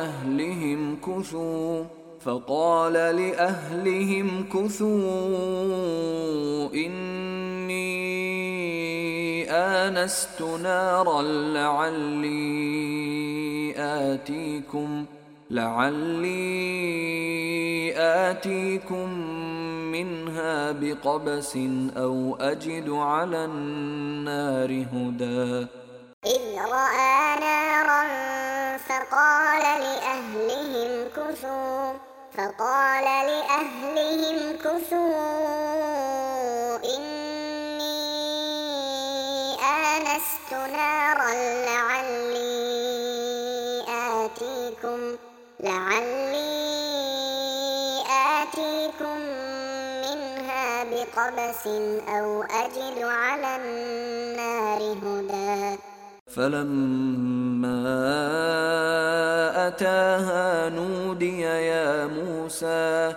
لأهلهم كثوا إني آنست نارا لعلي آتيكم منها بقبس أو أجد على النار هدى إذ رأى نارا فقال لأهلهم كثوا إني آنست نارا لعلي آتيكم منها بقبس أو أجد على النار هدى فلما أتاها نودي يا موسى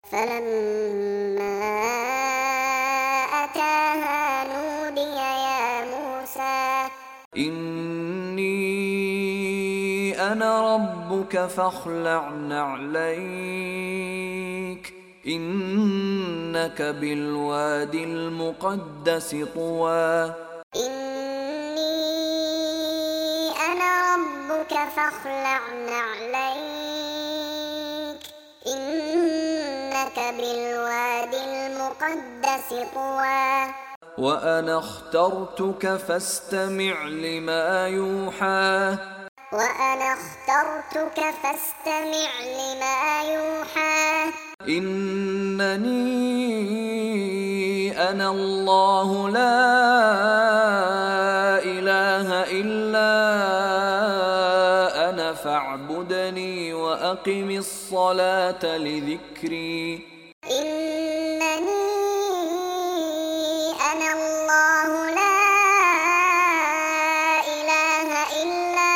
إني أنا ربك فاخلع نعليك إنك بالوادي المقدس طوى فاخلع نعليك إنك بالوادي المقدس طوى وأنا اخترتك فاستمع لما يوحى إنني أنا الله لا إله إلا أنا فاعبدني وأقم الصلاة لذكري إنني أنا الله لا إله إلا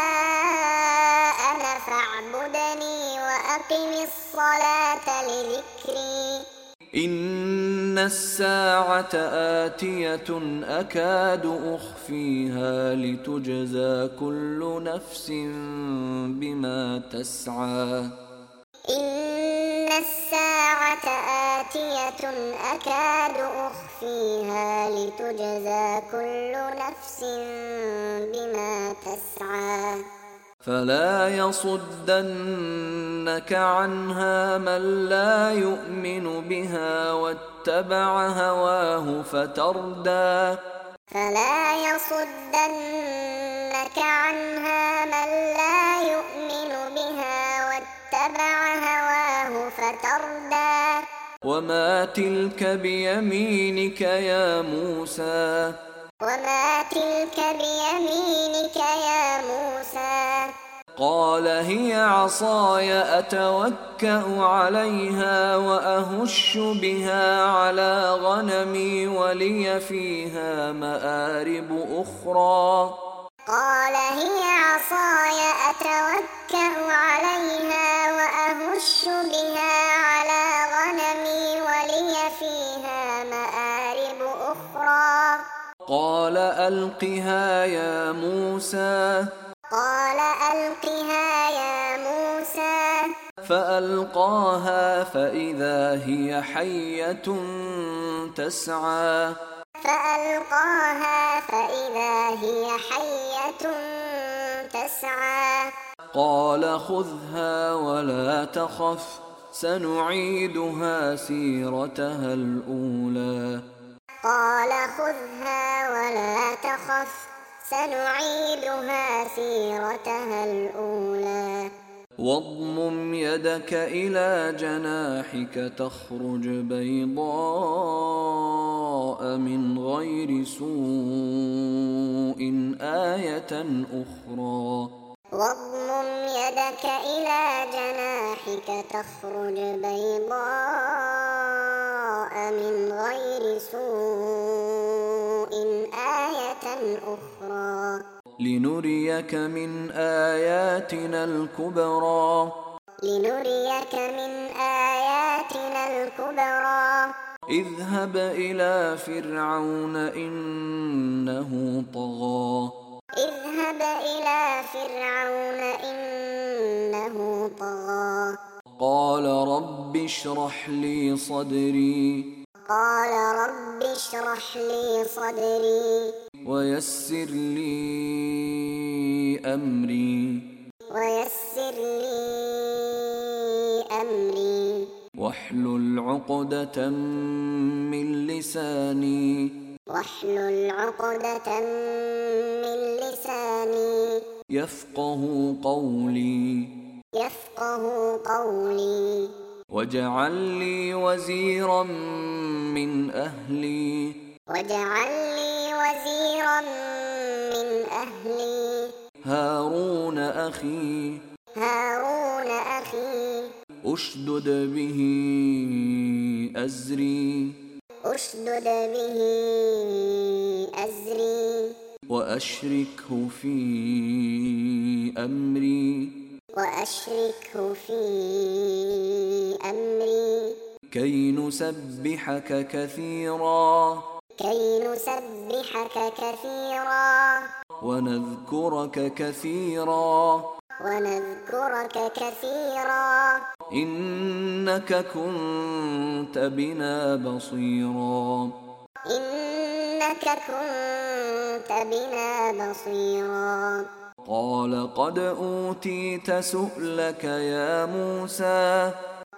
أنا فاعبدني وأقم الصلاة لذكري إن الساعة آتية أكاد أخفيها لتجزى كل نفس بما تسعى إن الساعة آتية أكاد أخفيها لتجزى كل نفس بما تسعى فلا يصدنك عنها من لا يؤمن بها واتبع هواه فتردى وما تلك بيمينك يا موسى قال هي عصاي أتوكأ عليها وأهش بها على غنمي ولي فيها مآرب أخرى قال ألقها يا موسى فألقاها فإذا هي حية تسعى قال خذها ولا تخف سنعيدها سيرتها الأولى واضمم يدك إلى جناحك تخرج بيضاء من غير سوء آية أخرى لنريك من آياتنا الكبرى اذهب إلى فرعون إنه طغى قال رب اشرح لي صدري ويسر لي أمري ويسر لي أمري واحلل عقدة من لساني يفقه قولي واجعل لي وزيرا من أهلي هارون أخي أشدد به أزري وأشركه في أمري كي نسبحك كثيرا ونذكرك كثيرا إنك كنت بنا بصيرا قال قد أوتيت سؤلك يا موسى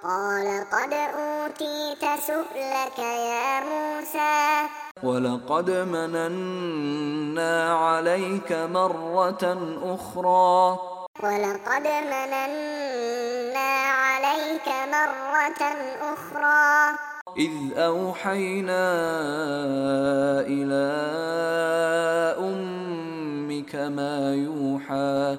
ولقد مننا عليك مرة أخرى إذ أوحينا إلى أمك ما يوحى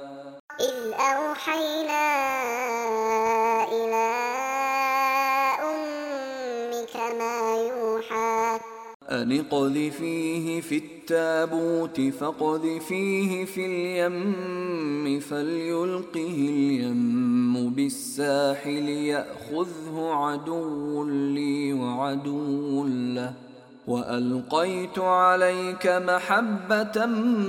أن اقذفيه في التابوت فاقذفيه في اليم فليلقه اليم بالساحل يأخذه عدو لي وعدو له وألقيت عليك محبة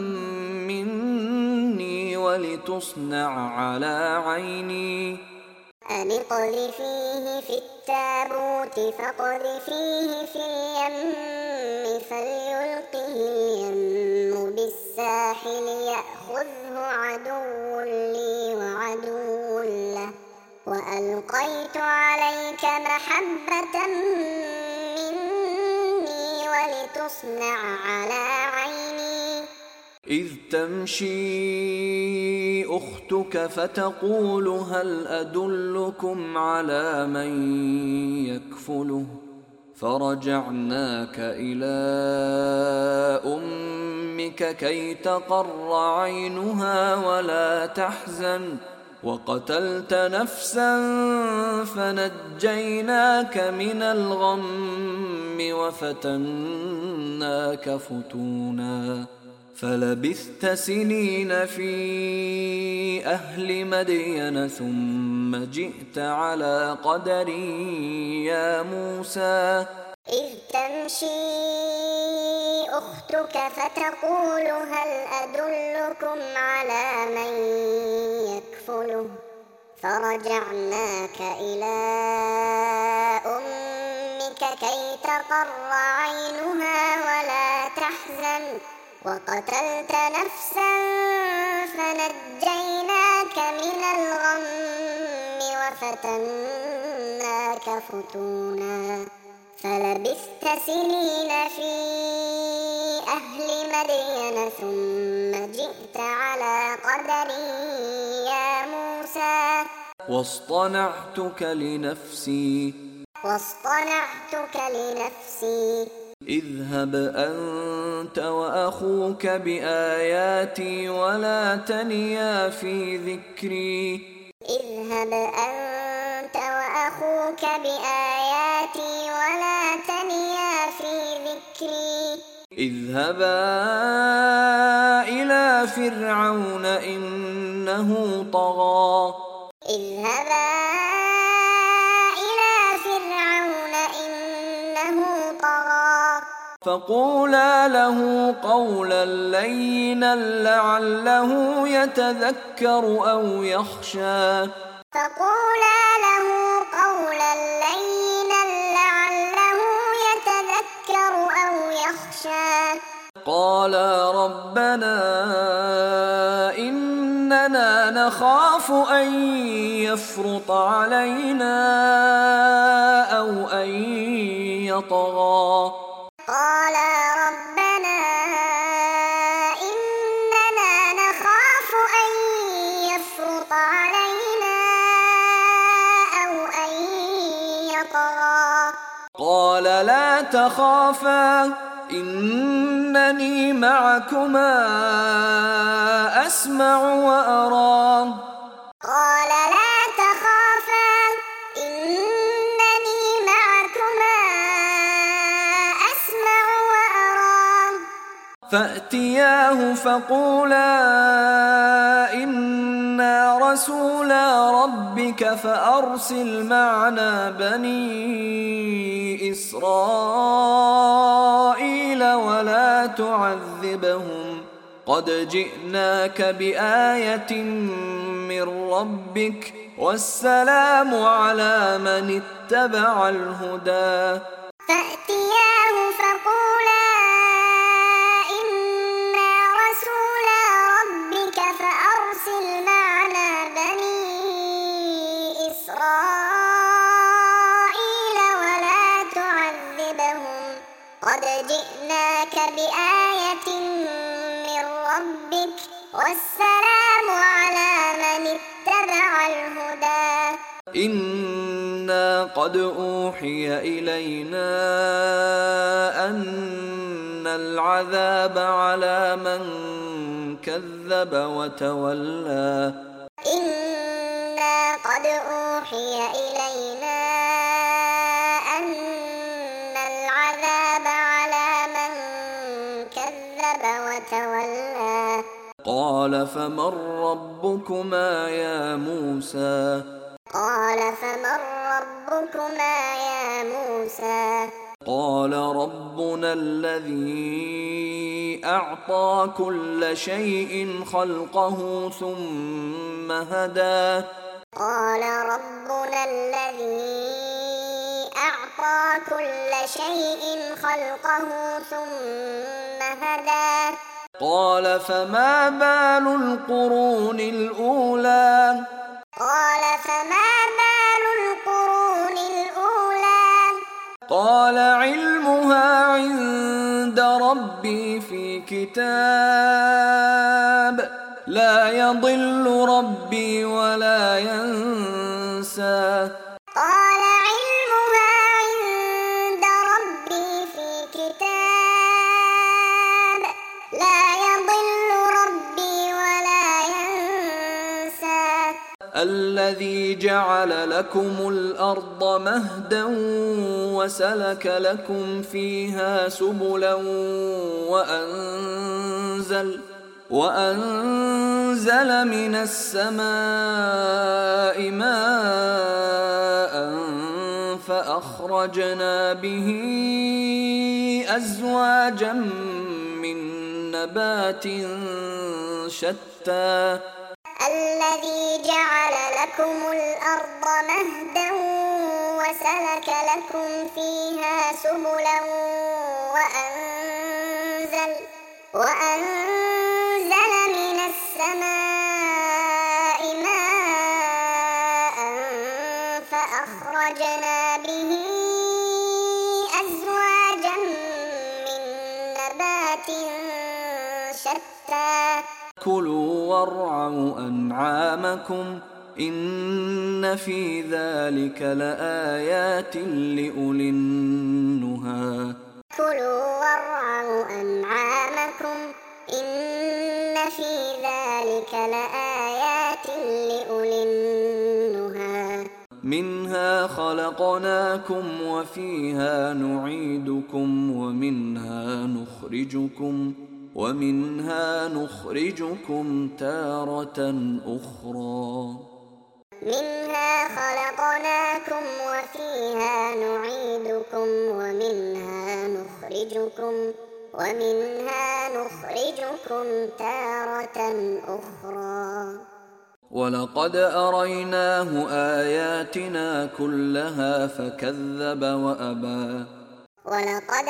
مني ولتصنع على عيني أن اقذفيه في التابوت فاقذفيه في اليم فليلقه اليم بالساحل يأخذه عدو لي وعدو له وألقيت عليك محبة مني ولتصنع على عيني إذ تمشي أختك فتقول هل أدلكم على من يكفله فرجعناك إلى أمك كي تقر عينها ولا تحزن وقتلت نفسا فنجيناك من الغم وفتناك فتونا فلبثت سنين في أهل مدين ثم جئت على قدر يا موسى إذ تمشي أختك فتقول هل أدلكم على من يكفله فرجعناك إلى أمك كي تقر عينها ولا تحزن وقتلت نفسا فنجيناك من الغم وفتناك فتونا فلبثت سنين في أهل مدين ثم جئت على قدر يا موسى واصطنعتك لنفسي اذهب أنت وأخوك بآياتي ولا تنيا في ذكري اذهبا إلى فرعون إنه طغى فقولا له قولا لينا لعله يتذكر أو يخشى قالا ربنا إننا نخاف نخاف أن يفرط علينا أو أن يطغى قالا ربنا إننا نخاف أن يفرط علينا أو أن يطغى قال لا تخافا إنني معكما أسمع وأرى قال لا تخافا إنني معكما أسمع وأرى فأتياه فقولا إنا رسولا ربك فأرسل معنا بني إسرائيل ولا تعذبهم قد جئناك بآية من ربك والسلام على من اتبع الهدى فأتياه فقولا إنا رسولا ربك فأرسل معنا بني إسرائيل ولا تعذبهم قد جئناك بآية من ربك والسلام على من اتبع الهدى إنا قد أوحي إلينا أن العذاب على من كذب وتولى إنا قد أوحي إلينا أن العذاب على من كذب وتولى قال فمن ربكما يا موسى قال فمن ربكما يا موسى قال ربنا الذي أعطى كل شيء خلقه ثم هدى قال ربنا الذي أعطى كل شيء خلقه ثم هدى قال فما بال القرون الأولى قال فما بال القرون الأولى قال علمها عند ربي في كتاب لا يضل ربي ولا ينسى قال علمها عند ربي في كتاب لا يضل ربي ولا ينسى الذي جعل لكم الأرض مهدا وسلك لكم فيها سبلا وأنزل من السماء ماء فأخرجنا به أزواجا من نبات شتى الذي جعل لكم الأرض مهدا وسلك لكم فيها سبلا وأنزل من السماء ماء فأخرجنا به أزواجا من نبات شتى كلوا وارعوا أنعامكم إن في ذلك لآيات لأولي النهى كلوا وارعوا أنعامكم إن في ذلك لآيات لأولي النهى منها خلقناكم وفيها نعيدكم ومنها نخرجكم تارة أخرى منها خلقناكم وفيها نعيدكم ومنها نخرجكم تارة أخرى ولقد أريناه آياتنا كلها فكذب وأبى ولقد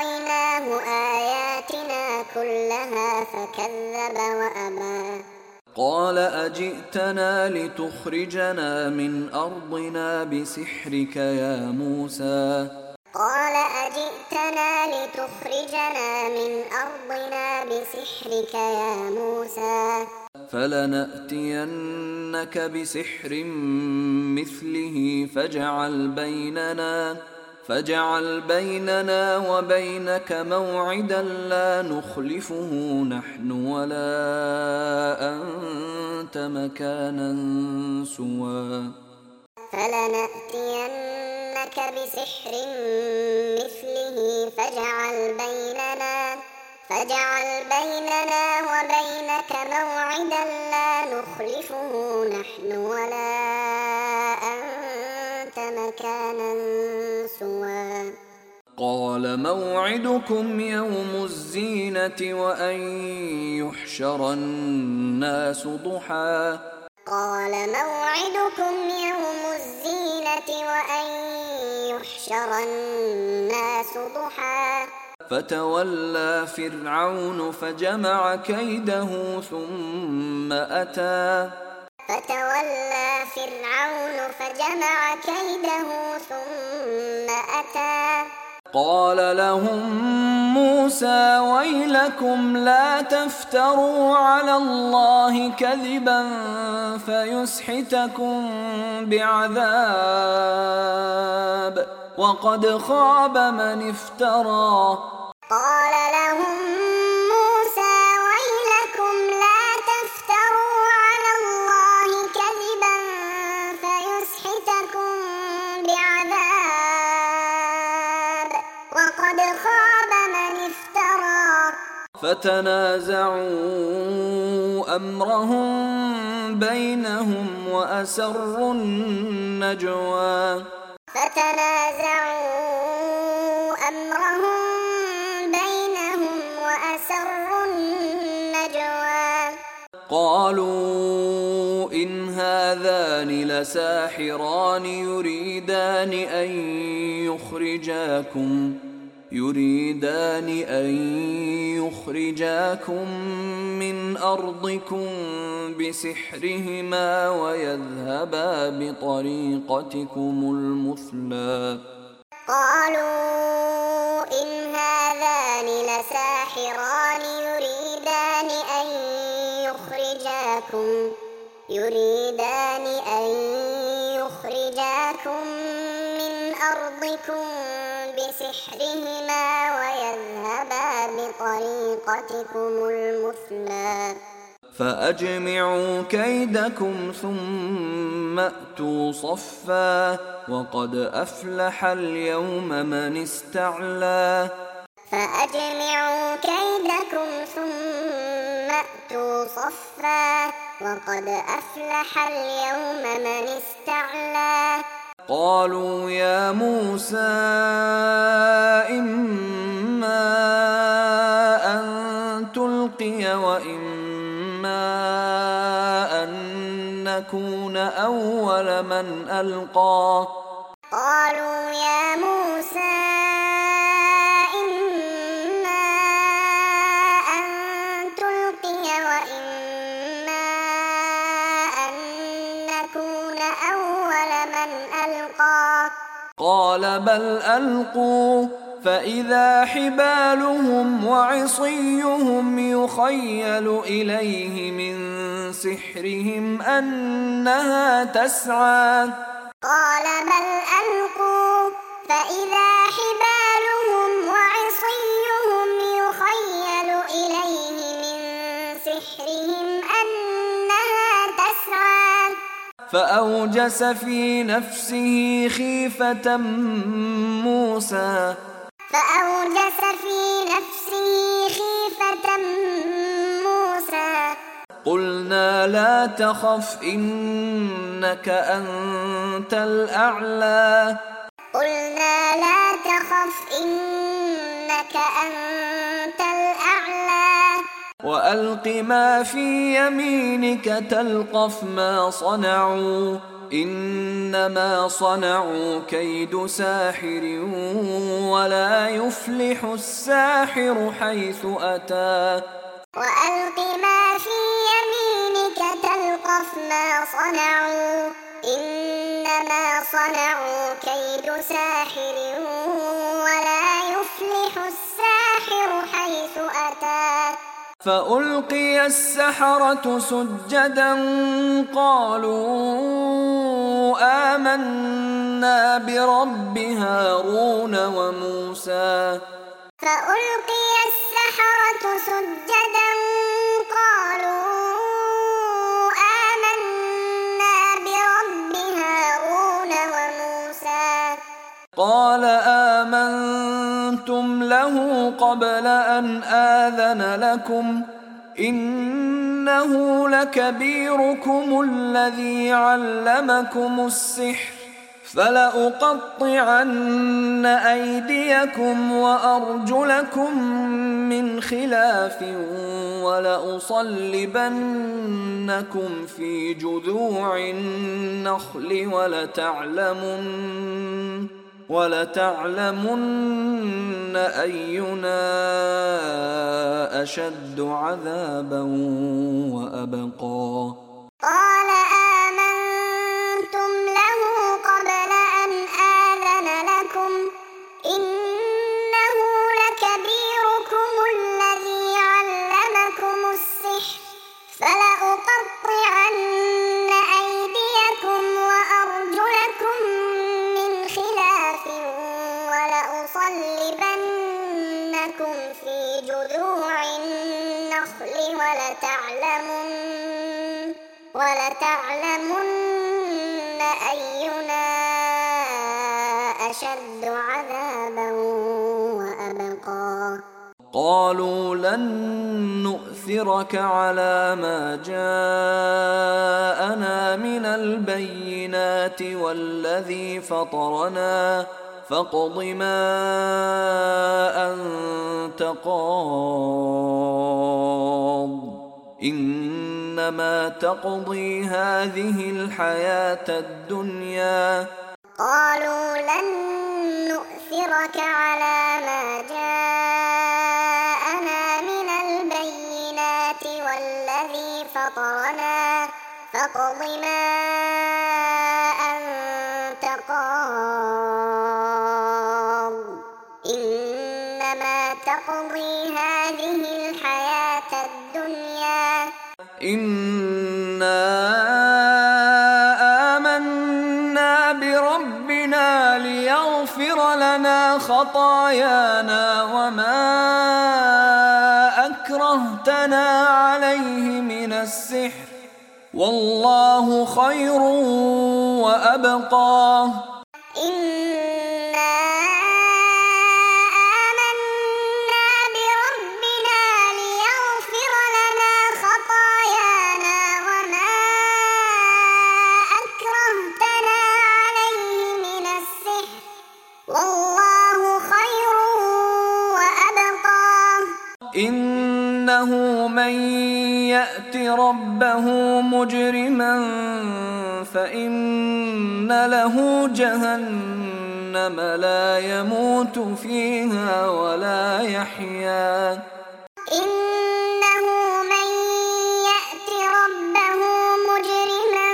أريناه آياتنا كلها فكذب وأبى قال أجئتنا لتخرجنا من أرضنا بسحرك يا موسى قال أجئتنا لتخرجنا من أرضنا بسحرك يا موسى فلنأتينك بسحر مثله فاجعل بيننا وبينك موعدا لا نخلفه نحن ولا أنت مكانا سوى فلنأتينك بسحر مثله فاجعل بيننا وبينك موعدا لا نخلفه نحن ولا أنت مكانا سوى قال موعدكم يوم الزينة وأن يحشر الناس ضحى قال موعدكم يوم الزينة وأن يحشر الناس ضحى فتولى فرعون فجمع كيده ثم أتى قال لهم موسى ويلكم لا تفتروا على الله كذبا فيسحتكم بعذاب وقد خاب من افترى قال لهم موسى ويلكم لا تفتروا على الله كذبا فيسحتكم بعذاب وقد خاب من افترى فتنازعوا أمرهم بينهم وأسروا النجوى قالوا إن هذان لساحران يريدان أن يخرجاكم من أرضكم بسحرهما ويذهبا بطريقتكم المثلى قالوا إن هذان لساحران يريدان أن يخرجاكم من أرضكم بسحرهما ويذهبا بطريقتكم المثلى فأجمعوا كيدكم ثم أتوا صفا وقد أفلح اليوم من استعلى فأجمعوا كيدكم ثم أتوا صفا وقد أفلح اليوم من استعلى قالوا يا موسى إما أن تلقي وإما أن نكون أول من ألقى قالوا يا موسى إما أن تلقي وإما أن نكون أول من ألقى قال بل ألقوا فإذا حبالهم وعصيهم يخيل إليه من سحرهم أنها تسعى قال بل ألقوا فإذا حبالهم وعصيهم يخيل إليه من سحرهم أنها تسعى فأوجس في نفسه خيفة موسى قلنا لا تخف إنك أنت الأعلى وألق ما في يمينك تلقف ما صنعوا إنما صنعوا كيد ساحر ولا يفلح الساحر حيث أتى وألق ما في يمينك تخف ما صنعوا إنما صنعوا كيد ساحر ولا يفلح الساحر حيث أتى. فألقي السحرة سجدا قالوا آمنا برب هارون وموسى. فألقي السحرة سجدا قالوا آمنا برب هارون وموسى. قال آمنتم له قبل أن آذن لكم إنه لكبيركم الذي علمكم السحر فلأقطعن أيديكم وأرجلكم من خلاف ولأصلبنكم في جذوع النخل ولتعلمن أينا أشد عذابا وأبقى. قال آمنتم له قبل أن آذن لكم إنه لكبيركم الذي علمكم السحر فلأقطعن أيديكم وأرجلكم من خلاف ولأصلبنكم في جذوع النخل ولتعلمن أينا أشد عذابا وأبقى. قالوا لن نؤثرك على ما جاءنا من البينات والذي فطرنا فاقض ما أنت قاض إنما تقضي هذه الحياة الدنيا. قالوا لن نؤثرك على ما جاءنا من البينات والذي فطرنا فاقض ما أنت قاض إنما تقضي هذه الحياة الدنيا. إنا آمنا بربنا ليغفر لنا خطايانا وما أكرهتنا عليه من السحر والله خير وأبقى. إنا آمنا بربنا ليغفر لنا خطايانا وما أكرهتنا عليه من السحر والله خير وأبقى. إنه من يأت ربه مجرما فإن له جهنم لا يموت فيها ولا يحيا. إنه من يأت ربه مجرما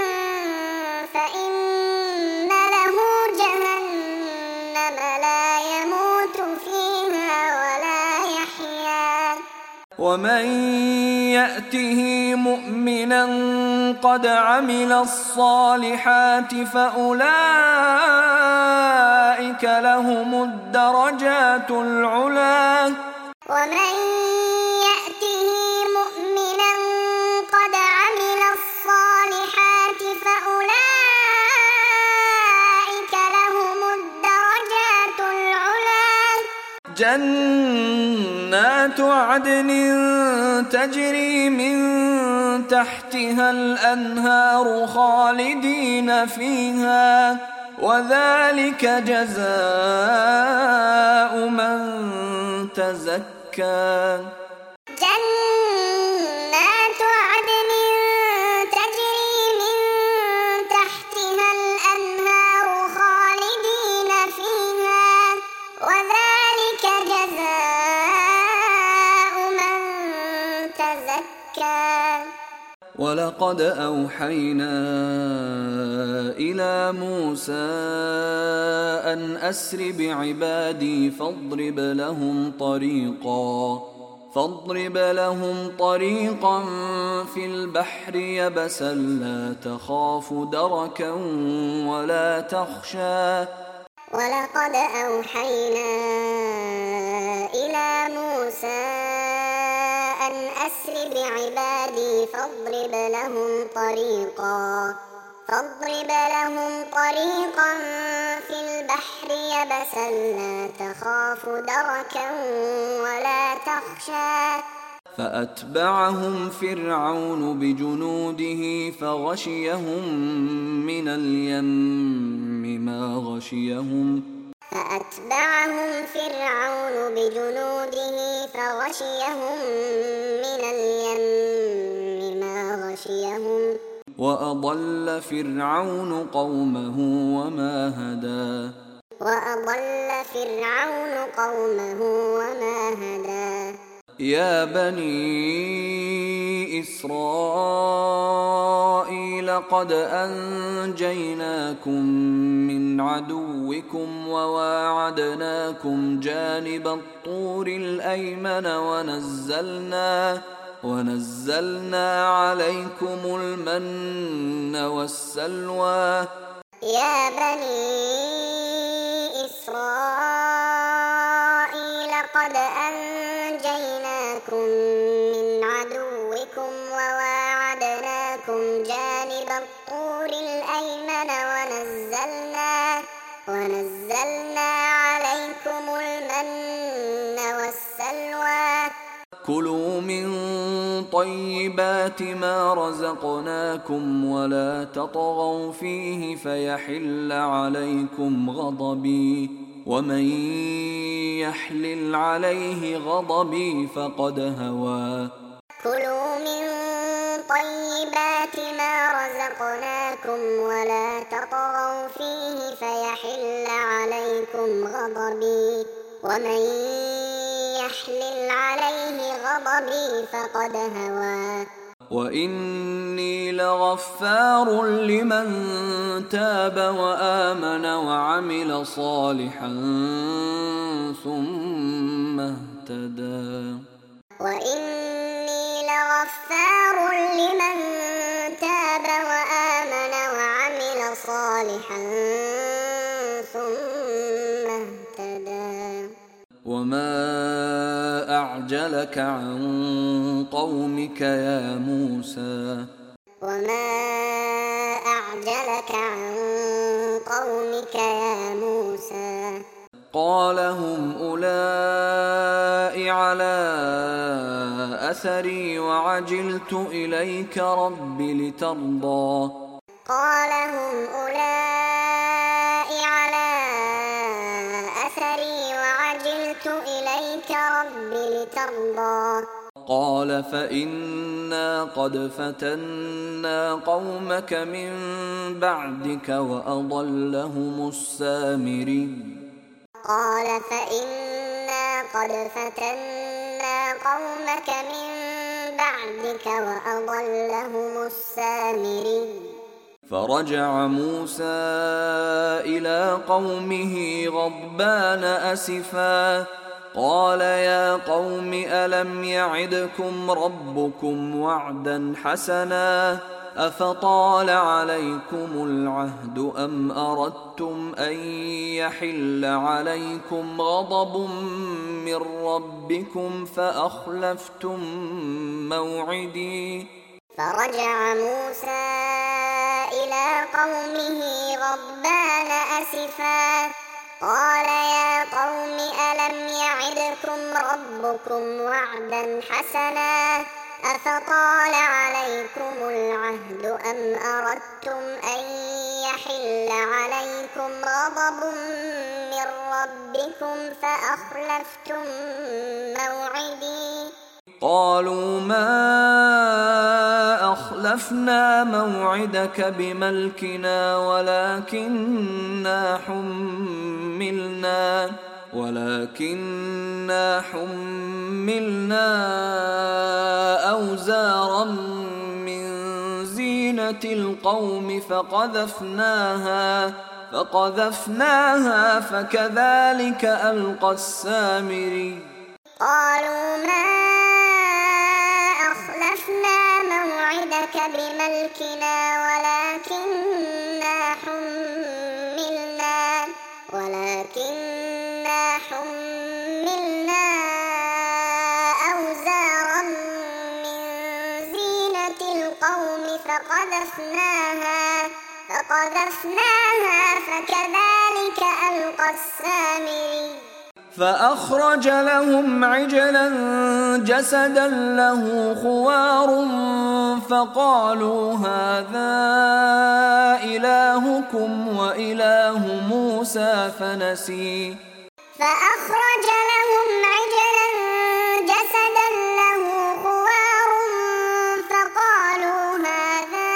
فإن له جهنم لا يموت فيها ولا يحيا. ومن يأته مؤمنا قد عمل الصالحات فأولئك لهم الدرجات العلى. ومن يأته مؤمنا قد عمل الصالحات فأولئك لهم الدرجات العلى. جنات عدن تجري من تحتها الأنهار خالدين فيها وذلك جزاء من تزكى. جنات عدن تجري من تحتها الأنهار خالدين فيها وذلك جزاء من تزكى. ولقد أوحينا إلى موسى أن أسر بعبادي فاضرب لهم طريقا في البحر يبسا لا تخاف دركا ولا تخشى. ولقد أوحينا إلى موسى أن أسر بعبادي فاضرب لهم طريقا في البحر يبسا لا تخاف دركا ولا تخشى. فأتبعهم فرعون بجنوده فغشيهم من اليم ما غشيهم. وأضل فرعون قومه وما هدى. يا بني إسرائيل قد أنجيناكم من عدوكم وواعدناكم جانب الطور الأيمن ونزلنا عليكم المن والسلوى. يا بني إسرائيل قد أنجيناكم من عدوكم وواعدناكم جانب الطور الأيمن ونزلنا عليكم المن والسلوى. كلوا من طيبات ما رزقناكم ولا تطغوا فيه فيحل عليكم غضبي ومن يحلل عليه غضبي فقد هوى. كلوا من طيبات ما رزقناكم ولا تطغوا فيه فيحل عليكم غضبي ومن يحلل عليه غضبي فقد هوى. وإني لغفار لمن تاب وآمن وعمل صالحا ثم اهتدى. وإني لغفار لمن تاب وآمن وعمل صالحا ثم اهتدى. وما أعجلك عن قومك يا موسى. قال هم أولئك على أثري وعجلت إليك رب لترضى. قال هم أولئك على أثري وعجلت إليك رب لترضى. قال فإنا قد فتنا قومك من بعدك وأضلهم السامري. قال فإنا قد فتنا قومك من بعدك وأضلهم السامري. فرجع موسى إلى قومه غضبان أسفا قال يا قوم ألم يعدكم ربكم وعدا حسنا أفطال عليكم العهد أم أردتم أن يحل عليكم غضب من ربكم فأخلفتم موعدي. فرجع موسى إلى قومه غضبان أسفا قال يا قوم ألم يعدكم ربكم وعدا حسنا أفطال عليكم العهد أم أردتم أن يحل عليكم غضب من ربكم فأخلفتم موعدي. قالوا ما أخلفنا موعدك بملكنا ولكننا حملنا أوزارا من زينة القوم فقذفناها فكذلك ألقى السامري. قالوا ما أخلفنا موعدك بملكنا ولكننا حملنا أوزارا من زينة القوم فقذفناها فكذلك ألقى السامري. فأخرج لهم عجلا جسدا له خوار فقالوا هذا إلهكم وإله موسى فنسي. فأخرج لهم عجلا جسدا له خوار فقالوا هذا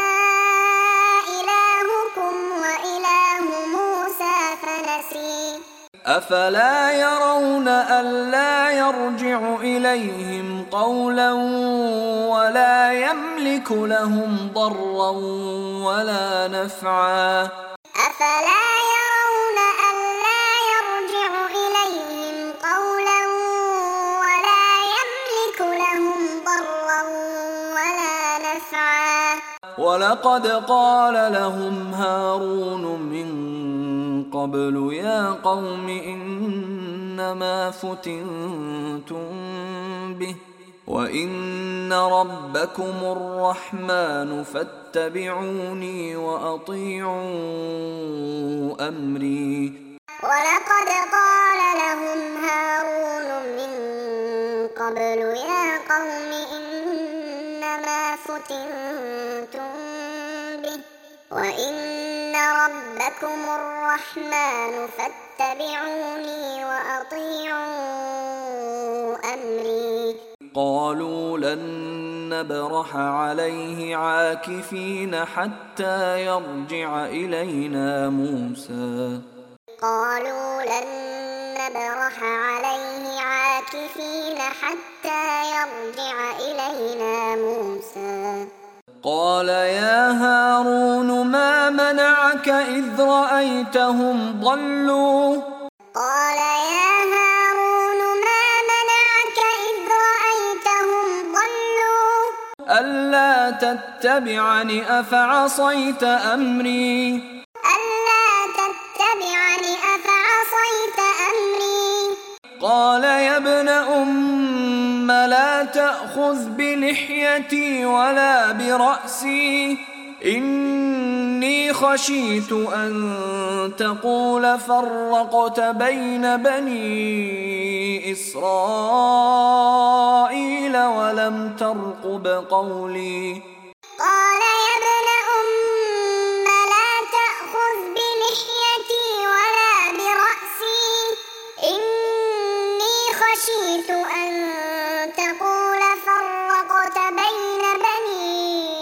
إلهكم وإله موسى فنسي. أفلا يرون ألا يرجع إليهم قولا ولا يملك لهم ضرا ولا نفعا. أفلا يرون ألا يرجع إليهم قولا ولا يملك لهم ضرا ولا نفعا. ولقد قال لهم هارون من قبل يا قوم إنما فتنتم به وإن ربكم الرحمن فاتبعوني وأطيعوا أمري. ولقد قال لهم هارون من قبل يا قوم إنما فتنتم به وإن ربكم الرحمن فاتبعوني وأطيعوا أمري. قالوا لن نبرح عليه عاكفين حتى يرجع إلينا موسى. قالوا لن نبرح عليه عاكفين حتى يرجع إلينا موسى. قال يا هارون ما منعك إذ رأيتهم ضلوا. قال يا هارون ما منعك إذ رأيتهم ضلوا ألا تتبعني أفعصيت أمري. قال يا ابن أم لا تأخذ بلحيتي ولا برأسي إني خشيت أن تقول فرقت بين بني إسرائيل ولم ترقب قولي. قال يا ابن أم لا تأخذ بلحيتي ولا برأسي إني خشيت أن تقول فرقت بين بني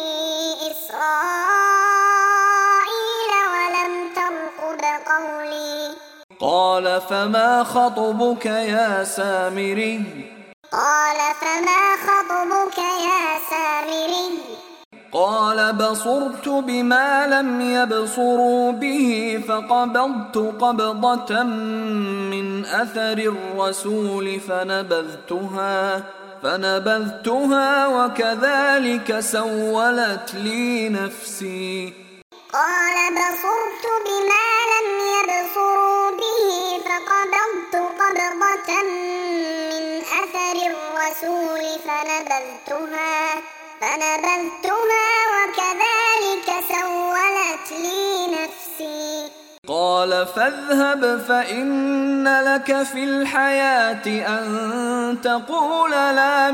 إسرائيل ولم ترقب قولي. قال فما خطبك يا سامري. قال فما خطبك يا سامري. قال بصرت بما لم يبصروا به فقبضت قبضة من أثر الرسول فنبذتها وكذلك سولت لي نفسي. قال بصرت بما لم يبصروا به فقبضت قبضة من أثر الرسول فنبذتها وكذلك سولت لي نفسي. قال فاذهب فإن لك في الحياة أن تقول لا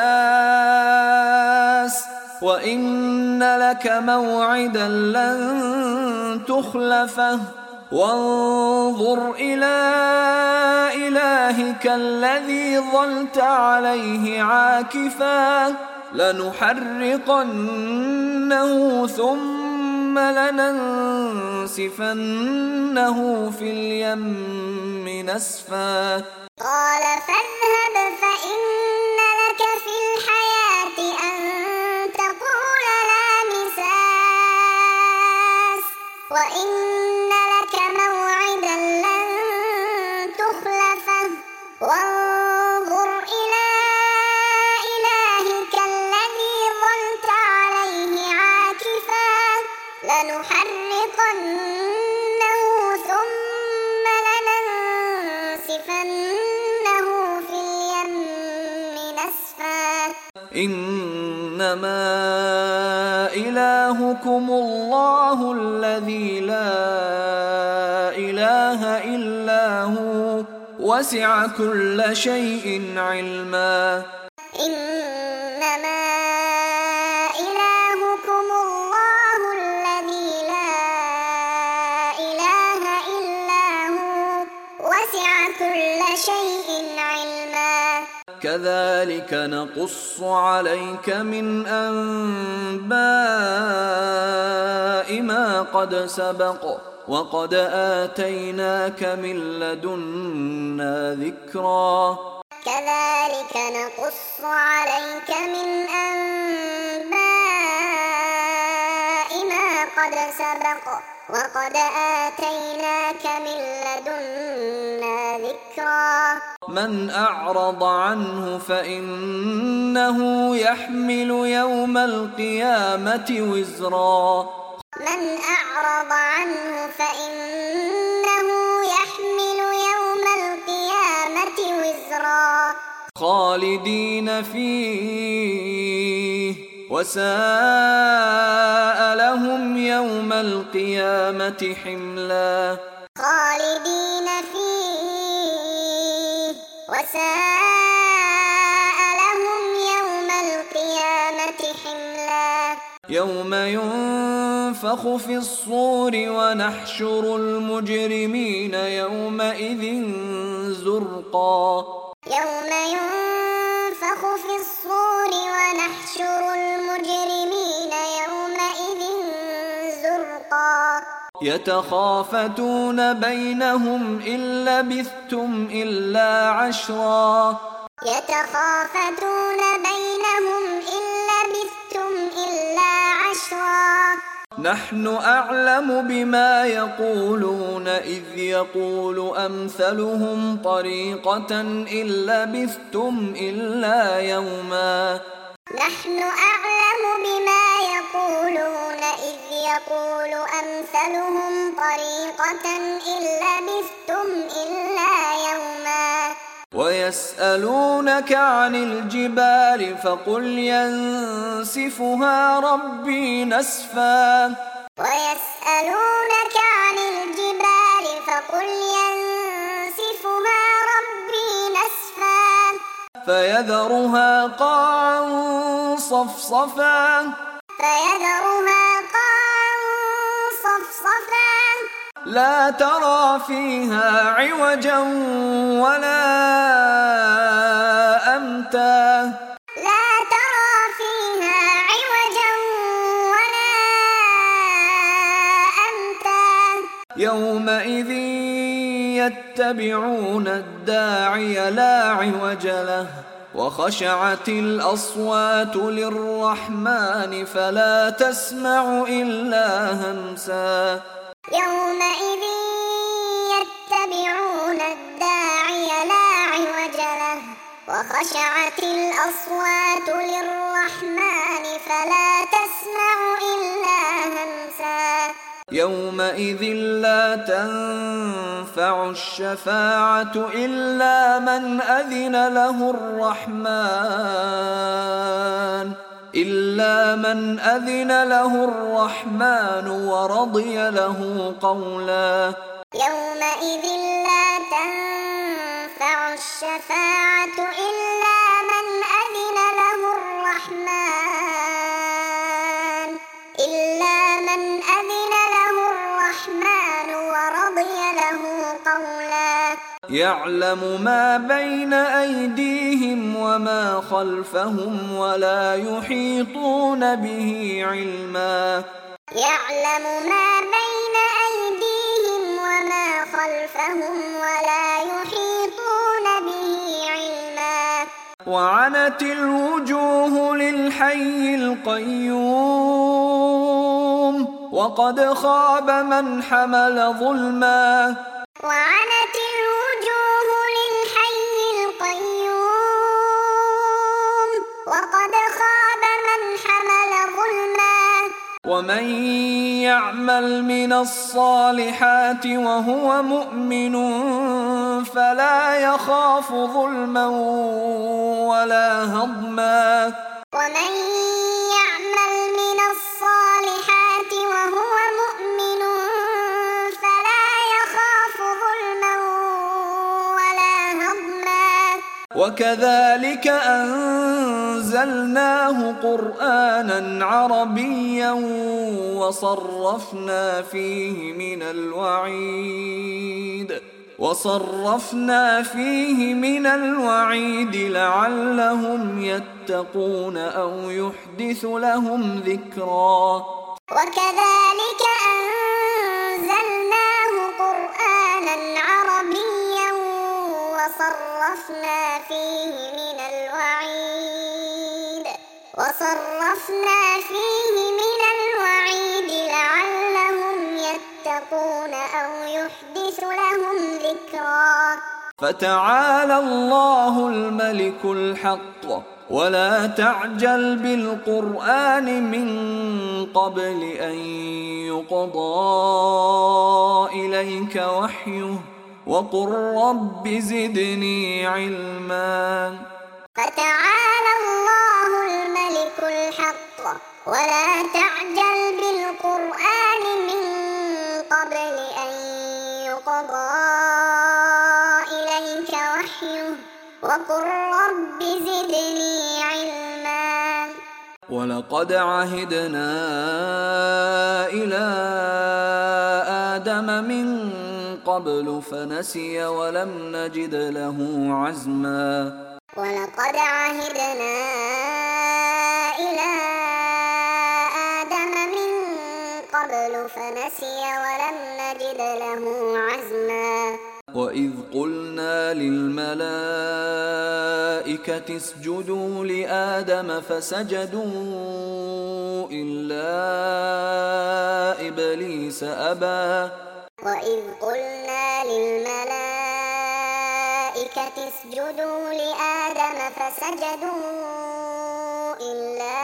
مساس وإن لك موعدا لن تخلفه وانظر إلى إلهك الذي ظلت عليه عاكفا لنحرقنه ثم لننسفنه في اليم نسفا. قال فاذهب فإن لك في الحياة أن تقول لا مساس إنما إلهكم الله الذي لا إله إلا هو وسع كل شيء علما. إنما إلهكم الله الذي لا إله إلا هو وسع كل شيء علما. كذلك نقص عليك من أنباء ما قد سبق وقد آتيناك من لدنا ذكرا. كذلك نقص عليك من أنباء ما قد سبق وقد آتيناك من لدنا ذكرا. من أعرض عنه فإنه يحمل يوم القيامة وزرا. من أعرض عنه فإنه يحمل يوم القيامة وزرا. خالدين فيه وساء لهم يوم القيامة حملا. خالدين فيه وساء لهم يوم القيامة حملا. يوم ينفخ في الصور ونحشر المجرمين يومئذ زرقا. يوم ينفخ في الصور ونحشر المجرمين يومئذ زرقا. يتخافتون بينهم إن لبثتم إلا عشرا. يتخافتون بينهم إن لبثتم إلا عشرا. نحن أعلم بما يقولون إذ يقول أمثلهم طريقة إن لبثتم إلا يوما. نحن أعلم بما يقولون إذ يقول أمثلهم طريقة إن لبثتم إلا يوما. ويسألونك عن الجبال فقل ينسفها ربي نسفا. ويسألونك عن الجبال فقل ينسفها ربي نسفا. فيذرها قاعا صفصفا. فيذرها قاعا صفصفا. لا ترى فيها عوجا ولا أمتا. لا ترى فيها عوجا ولا أمتا. يومئذ يتبعون الداعي لا عوج له وخشعت الأصوات للرحمن فلا تسمع إلا همسا. يومئذ يتبعون الداعي لا عوج له وخشعت الأصوات للرحمن فلا تسمع إلا همسا. يومئذ لا تنفع الشفاعة إلا من أذن له الرحمن ورضي له قولا. يومئذ لا تنفع الشفاعة إلا من أذن له الرحمن ورضي له قولا. يعلم ما بين أيديهم وما خلفهم ولا يحيطون به علما. يعلم ما بين أيديهم وما خلفهم ولا يحيطون به علما. وعنت الوجوه للحي القيوم وقد خاب من حمل ظلما. وعنت الوجوه للحي القيوم وقد خاب من حمل ظلما. ومن يعمل من الصالحات وهو مؤمن فلا يخاف ظلما ولا هضما. وكذلك أنزلناه قرآنا عربيا وصرفنا فيه من الوعيد لعلهم يتقون أو يحدث لهم ذكرا. وكذلك أنزلناه قرآنا عربيا وصرفنا فيه من الوعيد لعلهم يتقون أو يحدث لهم ذكرا. فتعالى الله الملك الحق ولا تعجل بالقرآن من قبل أن يقضى إليك وحيه وقل رب زدني علما. فتعالى الله الملك الحق ولا تعجل بالقرآن من قبل أن يقضى إليك وحيه وقل رب زدني علما. ولقد عهدنا إلى آدم من قبل فنسي ولم نجد له عزما. ولقد عهدنا إلى آدم من قبل فنسي ولم نجد له عزما. وإذ قلنا للملائكة اسجدوا لآدم فسجدوا إلا إبليس أبى. وإذ قلنا للملائكة اسجدوا لآدم فسجدوا إلا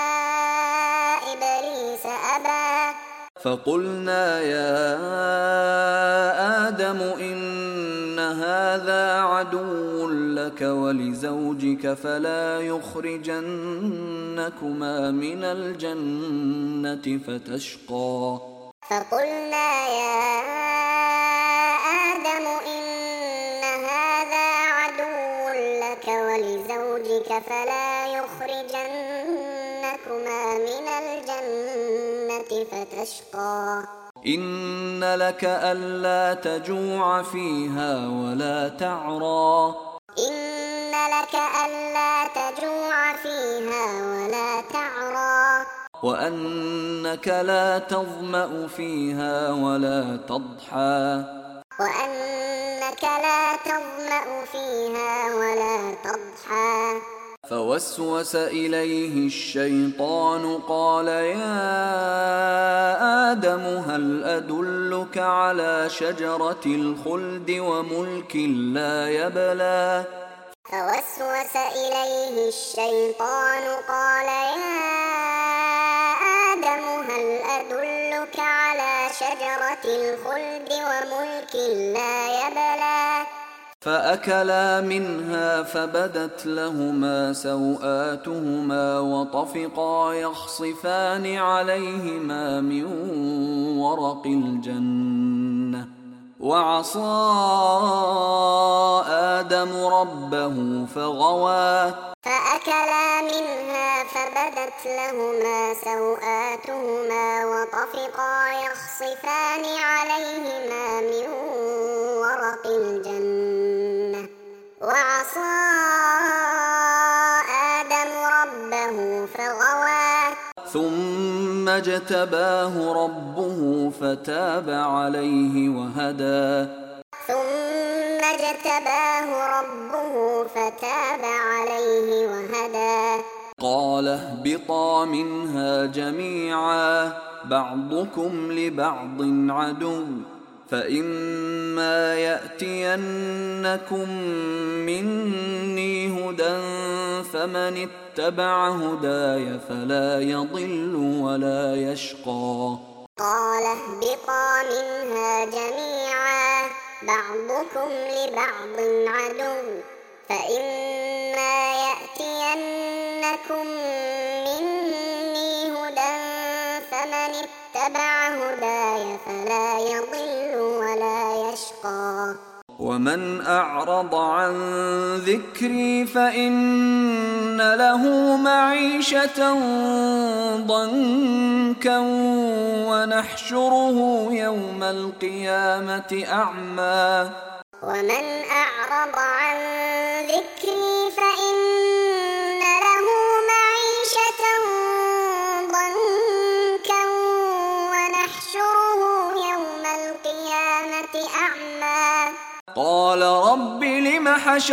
إبليس أبى. فقلنا يا آدم إن هذا عدو لك ولزوجك فلا يخرجنكما من الجنة فتشقى. فقلنا يا آدم إن هذا عدو لك ولزوجك فلا يخرجنكما من الجنة فتشقى. إن لك ألا تجوع فيها ولا تعرى. إن لك ألا تجوع فيها ولا تعرى. وأنك لا تظمأ فيها ولا تضحى. وأنك لا تظمأ فيها ولا تضحى. فوسوس إليه الشيطان قال يا آدم هل أدلك على شجرة الخلد وملك لا يبلى. فوسوس إليه الشيطان قال يا آدم هل أدلك على شجرة الخلد وملك لا يبلى. فأكلا منها فبدت لهما سوآتهما وطفقا يخصفان عليهما من ورق الجنة وعصى آدم ربه فغوى. فأكلا منها فبدت لهما سوآتهما وطفقا يخصفان عليهما من ورق الجنة وعصى آدم ربه فغوى. ثم اجتباه ربه فتاب عليه وهدى. ثم اجتباه ربه فتاب عليه وهدى. قال اهبطا منها جميعا بعضكم لبعض عدو فإما يأتينكم مني هدى فمن اتبع هداي فلا يضل ولا يشقى. قال اهبطا منها جميعا بعضكم لبعض عدو فإما يأتينكم مني هدى فمن اتبع هداي فلا يضل ولا يشقى. ومن أعرض عن ذكري فإن له معيشة ضنكا ونحشره يوم القيامة أعمى ومن أعرض عن ذكري فإن له معيشة ضنكا ونحشره يوم القيامة أعمى قال رب لم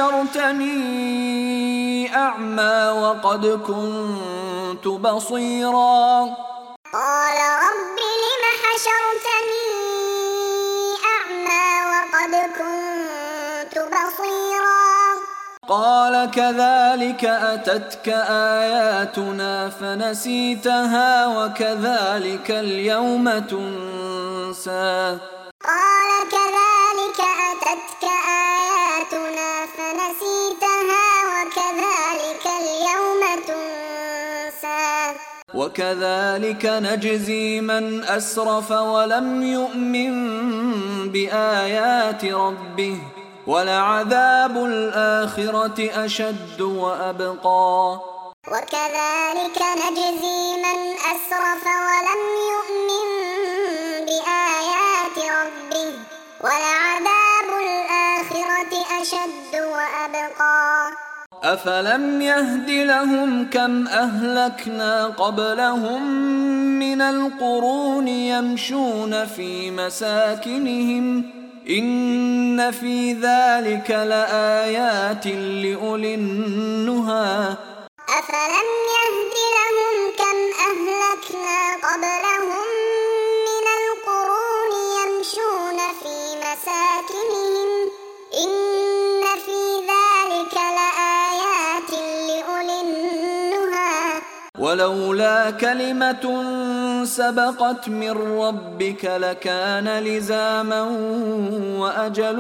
حشرتني أعمى وقد كنت بصيرا قال رب لم حشرتني أعمى وقد كنت بصيرا قال كذلك أتتك آياتنا فنسيتها وكذلك اليوم تنسى قال كذلك أتتك آياتنا فنسيتها وكذلك اليوم تنسى وكذلك نجزي من أسرف ولم يؤمن بآيات ربه ولعذاب الآخرة أشد وأبقى وكذلك نجزي من أسرف ولم يؤمن بآيات ربه ولعذاب الآخرة أشد وأبقى أفلم يهد لهم كم أهلكنا قبلهم من القرون يمشون في مساكنهم إن في ذلك لآيات لأولي النهى أفلم يهد لهم كم أهلكنا قبلهم من القرون يمشون في مساكنهم إن في ذلك لآيات لأولي النهى ولولا كلمة سبقت من ربك لكان لزاما وأجل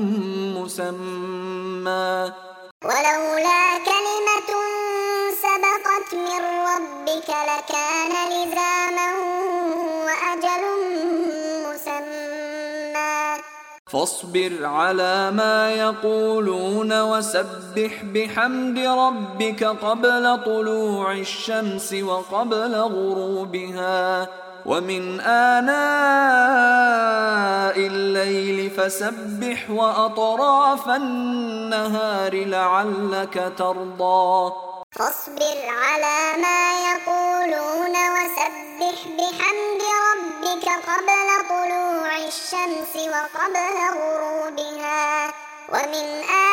مسمى ولولا كلمة سبقت من ربك لكان لزاما وأجل مسمى فاصبر على ما يقولون وسبح بحمد ربك قبل طلوع الشمس وقبل غروبها ومن آناء الليل فسبح وأطراف النهار لعلك ترضى فاصبر على ما يقولون وسبح بحمد ربك قبل طلوع الشمس وقبل غروبها ومن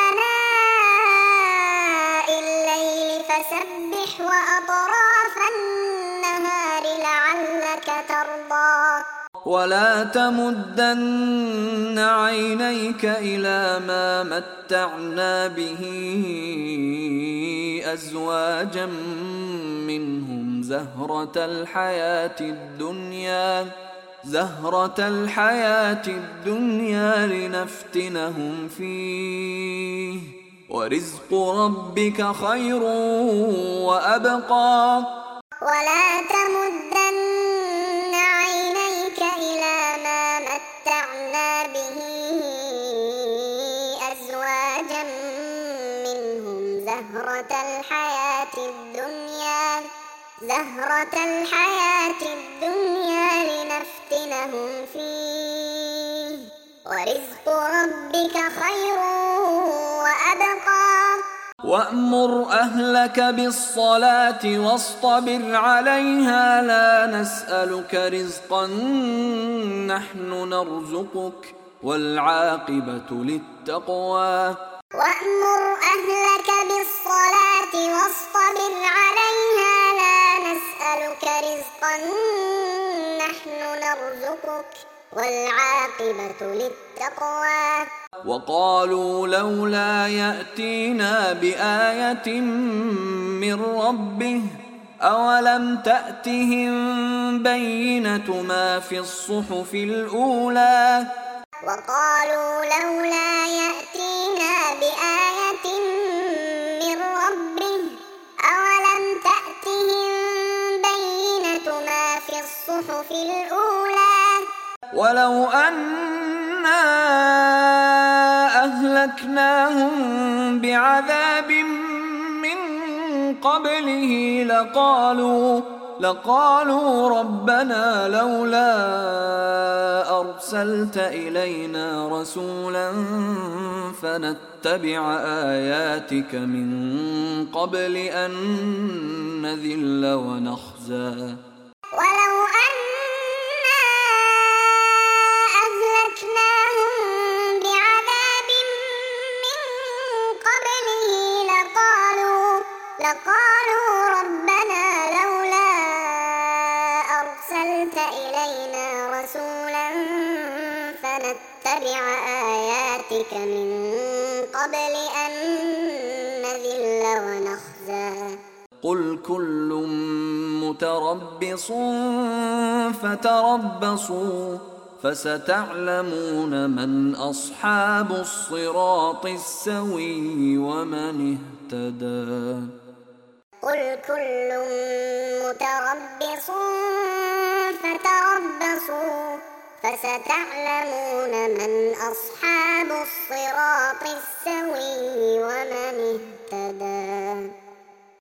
آناء الليل فسبح وأطراف النهار لعلك ترضى ولا تمدن عينيك إلى ما متعنا به أزواجا منهم زهرة الحياة الدنيا لنفتنهم فيه ورزق ربك خير وأبقى ولا تمدن عينيك إلى ما متعنا به أزواجا منهم زهرة الحياة الدنيا لنفتنهم فيه ورزق ربك خير وأبقى وأمر أهلك بالصلاة واصطبر عليها لا نسألك رزقا نحن نرزقك والعاقبة للتقوى وأمر أهلك بالصلاة واصطبر عليها لا نسألك رزقا نحن نرزقك والعاقبة للتقوى وقالوا لولا يأتينا بآية من ربه أولم تأتهم بينة ما في الصحف الأولى وقالوا لولا يأتينا بآية من ربه أولم تأتهم بينة ما في الصحف الأولى ولو أنا أهلكناهم بعذاب من قبله لقالوا ربنا لولا أرسلت إلينا رسولا فنتبع آياتك من قبل أن نذل ونخزى ولو أنا أهلكناهم بعذاب من قبله لقالوا ربنا لولا أرسلت إلينا رسولا فنتبع آياتك من قبل أن نذل ونخزى قل كل متربص فتربصوا فستعلمون من أصحاب الصراط السوي ومن اهتدى قل كل متربص فتربصوا فستعلمون من أصحاب الصراط السوي ومن اهتدى